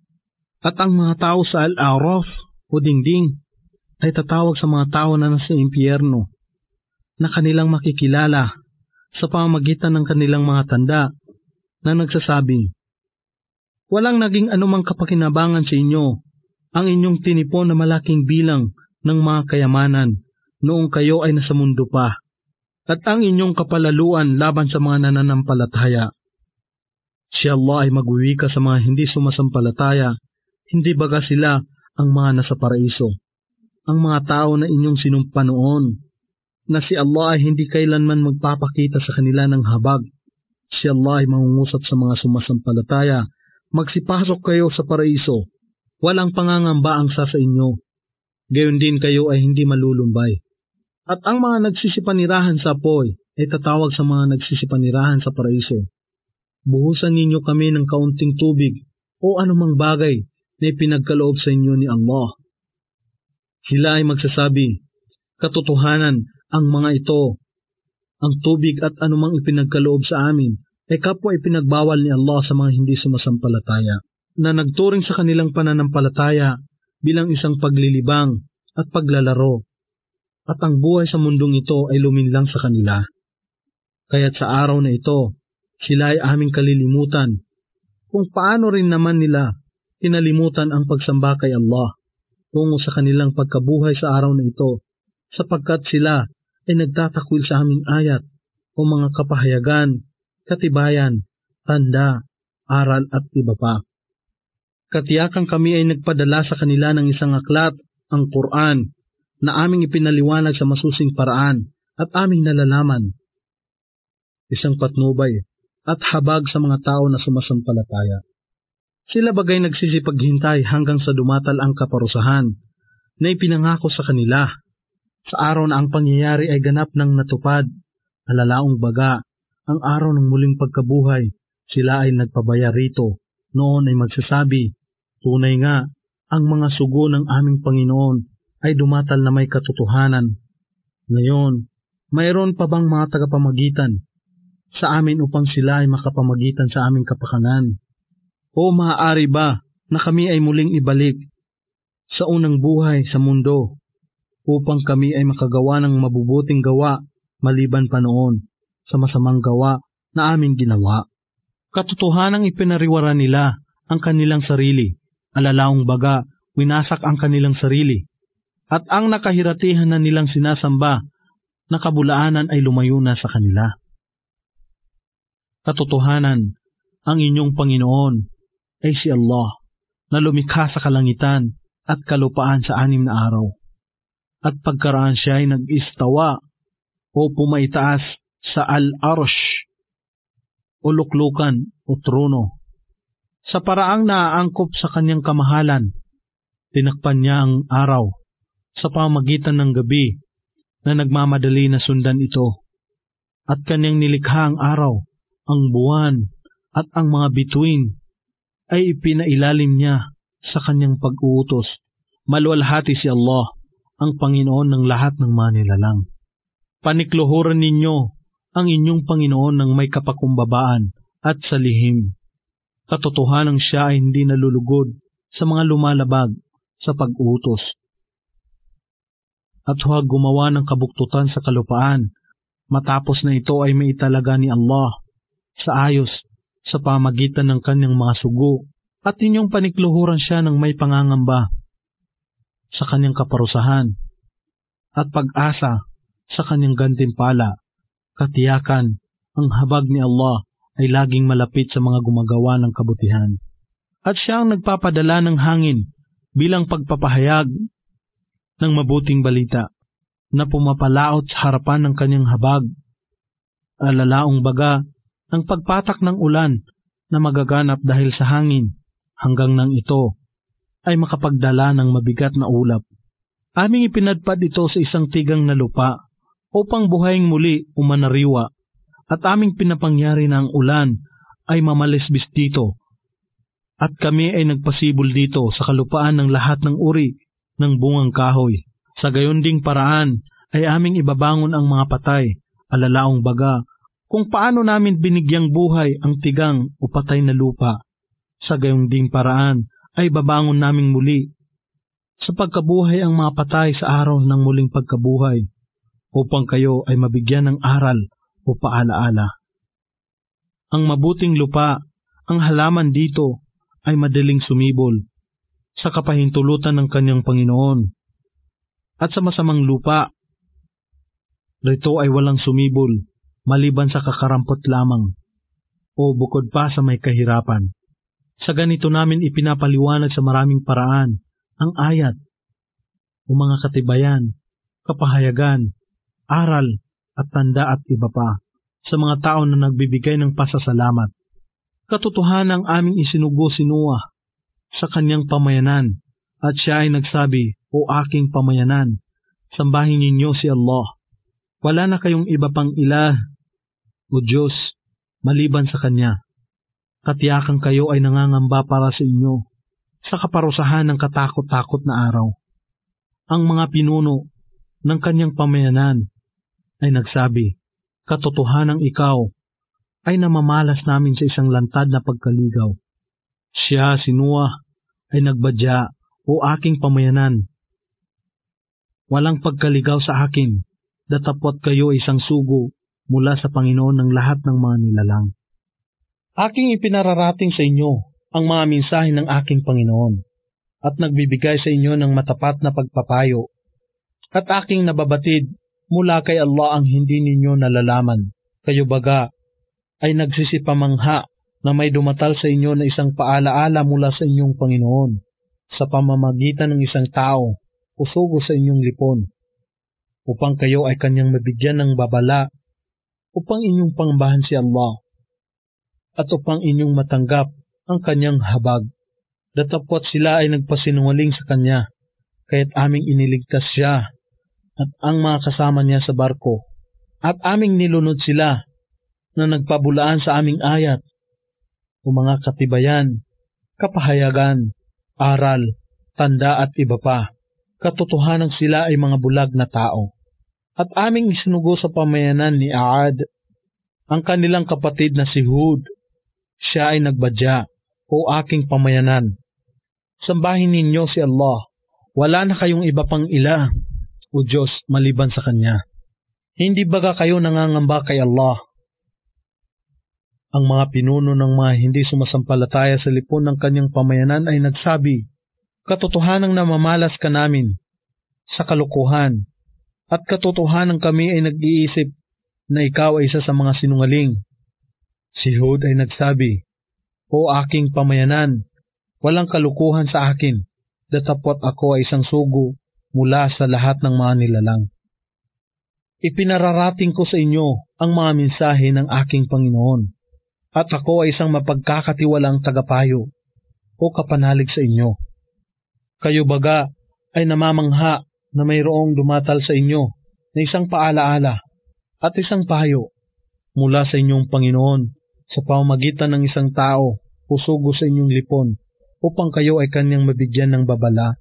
At ang mga tao sa Al-A'raf o dingding ay tatawag sa mga tao na nasa impyerno na kanilang makikilala sa pamamagitan ng kanilang mga tanda na nagsasabi, walang naging anumang kapakinabangan sa inyo ang inyong tinipon na malaking bilang ng mga kayamanan noong kayo ay nasa mundo pa, at ang inyong kapalaluan laban sa mga nananampalataya. Si Allah ay magwiwika sa mga hindi sumasampalataya, hindi baga sila ang mga nasa paraiso, ang mga tao na inyong sinumpa noon, na si Allah ay hindi kailanman magpapakita sa kanila ng habag. Si Allah ay mangungusap sa mga sumasampalataya, magsipasok kayo sa paraiso, walang pangangamba ang sa sa inyo, gayon din kayo ay hindi malulumbay. At ang mga nagsisipanirahan sa apoy ay tatawag sa mga nagsisipanirahan sa paraiso, buhusan ninyo kami ng kaunting tubig o anumang bagay na ipinagkaloob sa inyo ni Allah. Sila ay magsasabi, katotohanan ang mga ito, ang tubig at anumang ipinagkaloob sa amin ay kapwa ipinagbawal ni Allah sa mga hindi sumasampalataya, na nagturing sa kanilang pananampalataya bilang isang paglilibang at paglalaro, at ang buhay sa mundong ito ay luminlang sa kanila. Kaya't sa araw na ito, sila ay aming kalilimutan, kung paano rin naman nila kinalimutan ang pagsamba kay Allah tungo sa kanilang pagkabuhay sa araw na ito, sapagkat sila ay nagtatakwil sa aming ayat o mga kapahayagan, katibayan, tanda, aral at iba pa. Katiyakan kami ay nagpadala sa kanila ng isang aklat, ang Quran, na aming ipinaliwanag sa masusing paraan at aming nalalaman. Isang patnubay at habag sa mga tao na sumasampalataya. Sila bagay nagsisipaghintay hanggang sa dumatal ang kaparusahan na ipinangako sa kanila. Sa araw na ang pangyayari ay ganap ng natupad, alalaong baga, ang araw ng muling pagkabuhay, sila ay nagpabaya rito. Noon ay magsasabi, tunay nga, ang mga sugo ng aming Panginoon ay dumatal na may katotohanan. Ngayon, mayroon pa bang mga tagapamagitan sa amin upang sila ay makapamagitan sa aming kapakanan? O maaari ba na kami ay muling ibalik sa unang buhay sa mundo upang kami ay makagawa ng mabubuting gawa maliban pa noon sa masamang gawa na aming ginawa? Katotohanang ipinariwara nila ang kanilang sarili, alalaong baga, winasak ang kanilang sarili, at ang nakahiratihan na nilang sinasamba na kabulaanan ay lumayo na sa kanila. Katotohanan, ang inyong Panginoon ay si Allah na lumikha sa kalangitan at kalupaan sa anim na araw. At pagkaraan siya ay nag-istawa o pumaitaas sa al-arsh o luklukan o trono. Sa paraang naaangkop sa kanyang kamahalan, tinakpan niya ang araw sa pamagitan ng gabi na nagmamadali na sundan ito. At kanyang nilikha ang araw, ang buwan at ang mga bituin ay ipinailalim niya sa kanyang pag-uutos. Maluwalhati si Allah, ang Panginoon ng lahat ng mga nilalang. Panikluhuran ninyo ang inyong Panginoon ng may kapakumbabaan at sa lihim. Katotohanang siya ay hindi nalulugod sa mga lumalabag sa pag-uutos. At huwag gumawa ng kabuktutan sa kalupaan, matapos na ito ay maitalaga ni Allah sa ayos sa pamagitan ng kanyang mga sugo, at inyong panikluhuran siya ng may pangangamba sa kanyang kaparusahan at pag-asa sa kanyang gantimpala. Katiyakan, ang habag ni Allah ay laging malapit sa mga gumagawa ng kabutihan. At siya ang nagpapadala ng hangin bilang pagpapahayag ng mabuting balita na pumapalaot sa harapan ng kanyang habag. Alalaong baga ng pagpatak ng ulan na magaganap dahil sa hangin hanggang nang ito ay makapagdala ng mabigat na ulap. Aming ipinadpad ito sa isang tigang na lupa upang buhayin muli o manariwa, at aming pinapangyari na ang ulan ay mamalisbis dito, at kami ay nagpasibol dito sa kalupaan ng lahat ng uri ng bungang kahoy. Sa gayon ding paraan ay aming ibabangon ang mga patay, alalaong baga, kung paano namin binigyang buhay ang tigang o patay na lupa. Sa gayon ding paraan ay babangon naming muli sa pagkabuhay ang mga patay sa araw ng muling pagkabuhay, upang kayo ay mabigyan ng aral o paalaala. Ang mabuting lupa, ang halaman dito ay madaling sumibol sa kapahintulutan ng kanyang Panginoon. At sa masamang lupa, rito ay walang sumibol, maliban sa kakarampot lamang, o bukod pa sa may kahirapan. Sa ganito namin ipinapaliwanag sa maraming paraan ang ayat o mga katibayan, kapahayagan, aral at tanda at iba pa sa mga tao na nagbibigay ng pasasalamat. Katotohanan ang aming isinugo si Noah sa kanyang pamayanan, at siya ay nagsabi, o aking pamayanan, sambahin ninyo si Allah. Wala na kayong iba pang ilah o Diyos maliban sa Kanya. Katiyakan kayo ay nangangamba para sa inyo sa kaparusahan ng katakot-takot na araw. Ang mga pinuno ng kanyang pamayanan ay nagsabi, katotohanang ikaw ay namamalas namin sa isang lantad na pagkaligaw. Siya, si Noah, ay nagbadya, o aking pamayanan, walang pagkaligaw sa akin, datapwat kayo ay isang sugo mula sa Panginoon ng lahat ng mga nilalang. Aking ipinararating sa inyo ang mga mensahe ng aking Panginoon, at nagbibigay sa inyo ng matapat na pagpapayo, at aking nababatid mula kay Allah ang hindi ninyo nalalaman. Kayo baga ay nagsisipamangha na may dumatal sa inyo na isang paalaala mula sa inyong Panginoon sa pamamagitan ng isang tao o sugo sa inyong lipon, upang kayo ay kanyang mabigyan ng babala upang inyong pangbahan si Allah. at upang inyong matanggap ang kanyang habag. Datapwat sila ay nagpasinungaling sa kanya, kaya't aming iniligtas siya at ang mga kasama niya sa barko, at aming nilunod sila na nagpabulaan sa aming ayat o mga katibayan, kapahayagan, aral, tanda at iba pa. Katotohanan sila ay mga bulag na tao. At aming isinugo sa pamayanan ni Aad ang kanilang kapatid na si Hud. Siya ay nagbadya, o aking pamayanan, sambahin ninyo si Allah. Wala na kayong iba pang ila, o Diyos, maliban sa Kanya. Hindi baga kayo nangangamba kay Allah? Ang mga pinuno ng mga hindi sumasampalataya sa lipon ng kanyang pamayanan ay nagsabi, katotohanang namamalas ka namin sa kalukuhan, at katotohanan kami ay nag-iisip na ikaw ay isa sa mga sinungaling. Si Hud ay nagsabi, o aking pamayanan, walang kalukuhan sa akin, datapwat ako ay isang sugo mula sa lahat ng mga nilalang. Ipinararating ko sa inyo ang mga mensahe ng aking Panginoon, at ako ay isang mapagkakatiwalang tagapayo o kapanalig sa inyo. Kayo baga ay namamangha na mayroong dumatal sa inyo na isang paalaala at isang payo mula sa inyong Panginoon sa pamamagitan ng isang tao o sugo sa inyong lipon upang kayo ay kanyang mabigyan ng babala.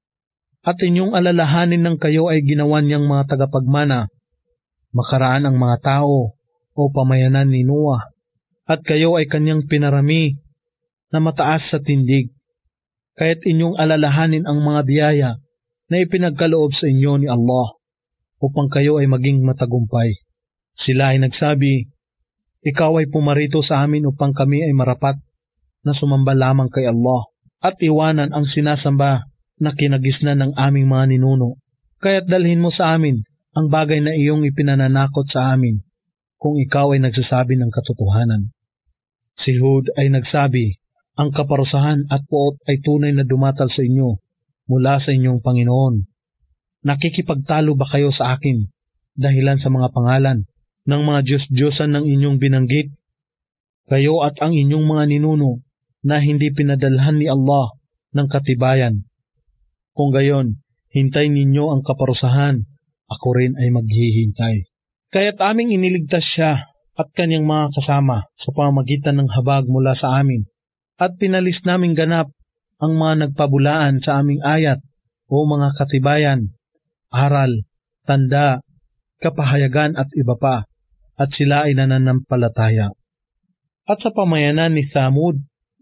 At inyong alalahanin ng kayo ay ginawa niyang mga tagapagmana, makaraan ang mga tao o pamayanan ni Noah, at kayo ay kanyang pinarami na mataas sa tindig. Kaya't inyong alalahanin ang mga biyaya na ipinagkaloob sa inyo ni Allah upang kayo ay maging matagumpay. Sila ay nagsabi, ikaw ay pumarito sa amin upang kami ay marapat na sumamba lamang kay Allah at iwanan ang sinasamba na kinagisnan ng aming mga ninuno. Kaya't dalhin mo sa amin ang bagay na iyong ipinananakot sa amin kung ikaw ay nagsasabi ng katotohanan. Si Hud ay nagsabi, ang kaparusahan at puot ay tunay na dumatal sa inyo mula sa inyong Panginoon. Nakikipagtalo ba kayo sa akin dahilan sa mga pangalan ng mga Diyos-Diyosan ng inyong binanggit? Kayo at ang inyong mga ninuno na hindi pinadalhan ni Allah ng katibayan. Kung gayon, hintay ninyo ang kaparusahan, ako rin ay maghihintay. Kaya't aming iniligtas siya at kanyang mga kasama sa pamamagitan ng habag mula sa amin, at pinalis naming ganap ang mga nagpabulaan sa aming ayat o mga katibayan, aral, tanda, kapahayagan at iba pa, at sila ay nananampalataya. At sa pamayanan ni Thamud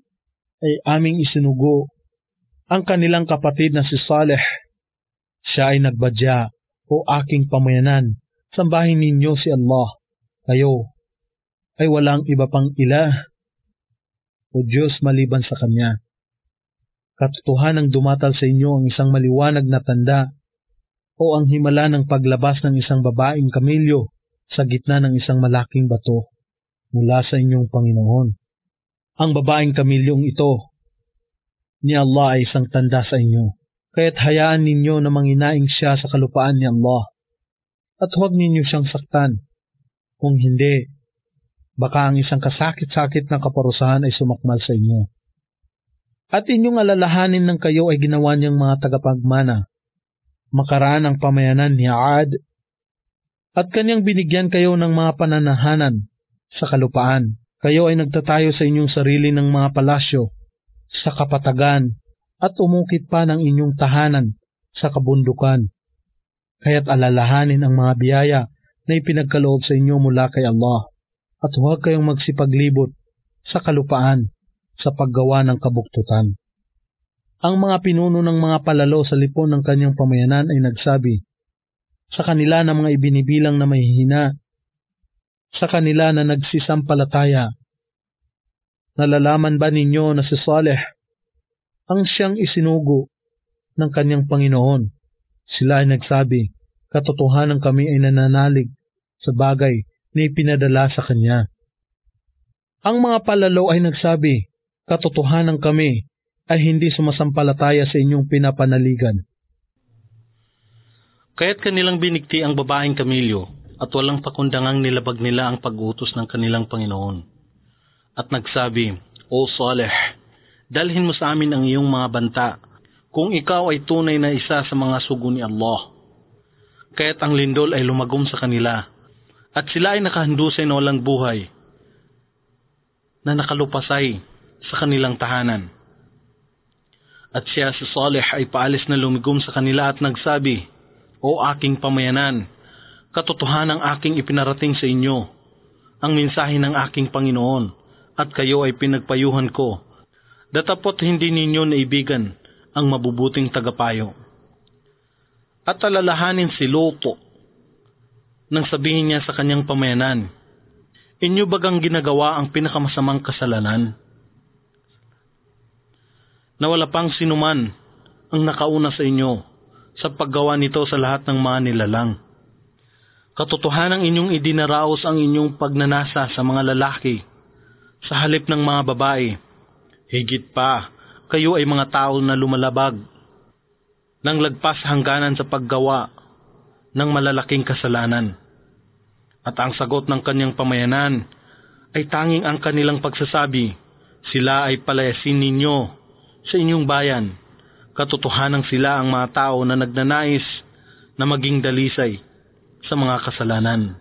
ay aming isinugo ang kanilang kapatid na si Saleh. Siya ay nagbadya, o aking pamayanan, sambahin ninyo si Allah. Kayo ay walang iba pang ilah o Diyos maliban sa Kanya. Katotohanang dumatal sa inyo ang isang maliwanag na tanda o ang himala ng paglabas ng isang babaeng kamilyo sa gitna ng isang malaking bato mula sa inyong Panginoon. Ang babaeng kamilyong ito ni Allah ay isang tanda sa inyo, kaya't hayaan ninyo na manginaing siya sa kalupaan ni Allah, at huwag ninyo siyang saktan. Kung hindi, baka ang isang kasakit-sakit na kaparusahan ay sumakmal sa inyo. At inyong alalahanin ng kayo ay ginawa niyang mga tagapagmana, makaraan ang pamayanan ni Aad, at kanyang binigyan kayo ng mga pananahanan sa kalupaan. Kayo ay nagtatayo sa inyong sarili ng mga palasyo sa kapatagan at umukit pa ng inyong tahanan sa kabundukan. Kaya't alalahanin ang mga biyaya na ipinagkaloob sa inyo mula kay Allah, at huwag kayong magsipaglibot sa kalupaan sa paggawa ng kabuktutan. Ang mga pinuno ng mga palalo sa lipon ng kanyang pamayanan ay nagsabi, sa kanila na mga ibinibilang na mahihina, sa kanila na nagsisampalataya, nalalaman ba ninyo na si Saleh ang siyang isinugo ng kanyang Panginoon? Sila ay nagsabi, katotohanan kami ay nananalig sa bagay na ipinadala sa kanya. Ang mga palalo ay nagsabi, katotohanan kami ay hindi sumasampalataya sa inyong pinapanaligan. Kaya't kanilang binigti ang babaeng kamilyo at walang pakundangang nilabag nila ang pag-utos ng kanilang Panginoon. at nagsabi, O Saleh, dalhin mo sa amin ang iyong mga banta kung ikaw ay tunay na isa sa mga sugo ni Allah. Kaya't ang lindol ay lumagom sa kanila at sila ay nakahandusay na walang buhay na nakalupasay sa kanilang tahanan. At siya si Saleh ay paalis na lumigom sa kanila at nagsabi, O aking pamayanan, katotohanan ang aking ipinarating sa inyo, ang mensahe ng aking Panginoon, at kayo ay pinagpayuhan ko, datapot hindi ninyo naibigan ang mabubuting tagapayo. At alalahanin si Luto nang sabihin niya sa kanyang pamayanan, Inyo bagang ginagawa ang pinakamasamang kasalanan? Na wala pang sinuman ang nakauna sa inyo sa paggawa nito sa lahat ng mga nilalang. Katotohanang inyong idinaraos ang inyong pagnanasa sa mga lalaki sa halip ng mga babae. Higit pa, kayo ay mga tao na lumalabag ng lagpas hangganan sa paggawa ng malalaking kasalanan. At ang sagot ng kanyang pamayanan ay tanging ang kanilang pagsasabi, sila ay palayasin ninyo sa inyong bayan. Katotohanang sila ang mga tao na nagnanais na maging dalisay sa mga kasalanan.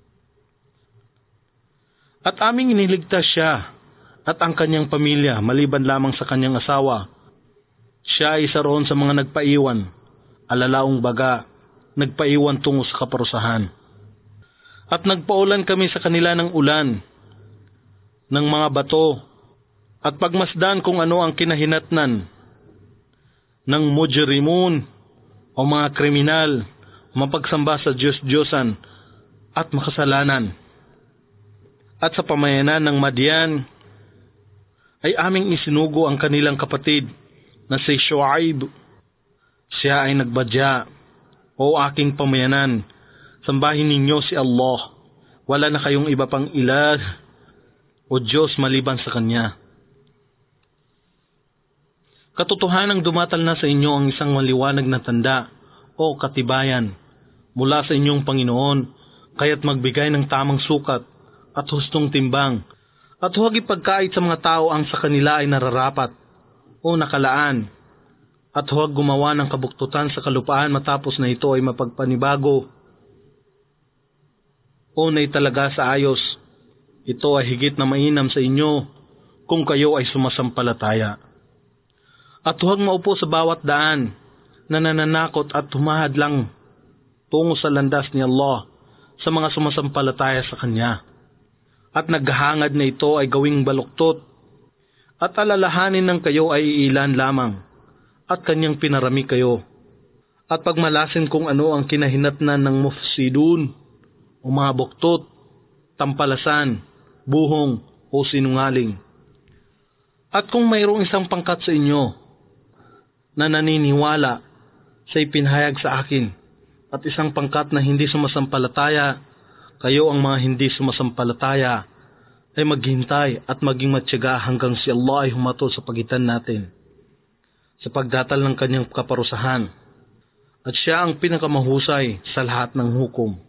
At aming iniligtas siya at ang kanyang pamilya maliban lamang sa kanyang asawa. Siya ay isa roon sa mga nagpaiwan, alalaong baga, nagpaiwan tungo sa kaparusahan. At nagpaulan kami sa kanila ng ulan, ng mga bato, at pagmasdan kung ano ang kinahinatnan ng mujrimun o mga kriminal, mapagsamba sa Diyos-Diyosan at makasalanan. At sa pamayanan ng Madian ay aming isinugo ang kanilang kapatid na si Shuaib. Siya ay nagbadya, O aking pamayanan, sambahin ninyo si Allah, wala na kayong iba pang ilah o Diyos maliban sa Kanya. Katotohanang dumatal na sa inyo ang isang maliwanag na tanda o katibayan mula sa inyong Panginoon, kaya't magbigay ng tamang sukat at hustong timbang, at huwag ipagkait sa mga tao ang sa kanila ay nararapat o nakalaan, at huwag gumawa ng kabuktutan sa kalupaan matapos na ito ay mapagpanibago o naitalaga sa ayos. Ito ay higit na mainam sa inyo kung kayo ay sumasampalataya. At huwag maupo sa bawat daan na nananakot at humahadlang tungo sa landas ni Allah sa mga sumasampalataya sa Kanya. At naghahangad na ito ay gawing baluktot, at alalahanin ng kayo ay iilan lamang, at Kanyang pinarami kayo. At pagmalasin kung ano ang kinahinatnan ng mufsidun o mga buktot, tampalasan, buhong o sinungaling. At kung mayroong isang pangkat sa inyo na naniniwala sa ipinahayag sa akin, at isang pangkat na hindi sumasampalataya, kayo ang mga hindi sumasampalataya ay maghintay at maging matyaga hanggang si Allah ay humato sa pagitan natin sa pagdatal ng Kanyang kaparusahan, at Siya ang pinakamahusay sa lahat ng hukom.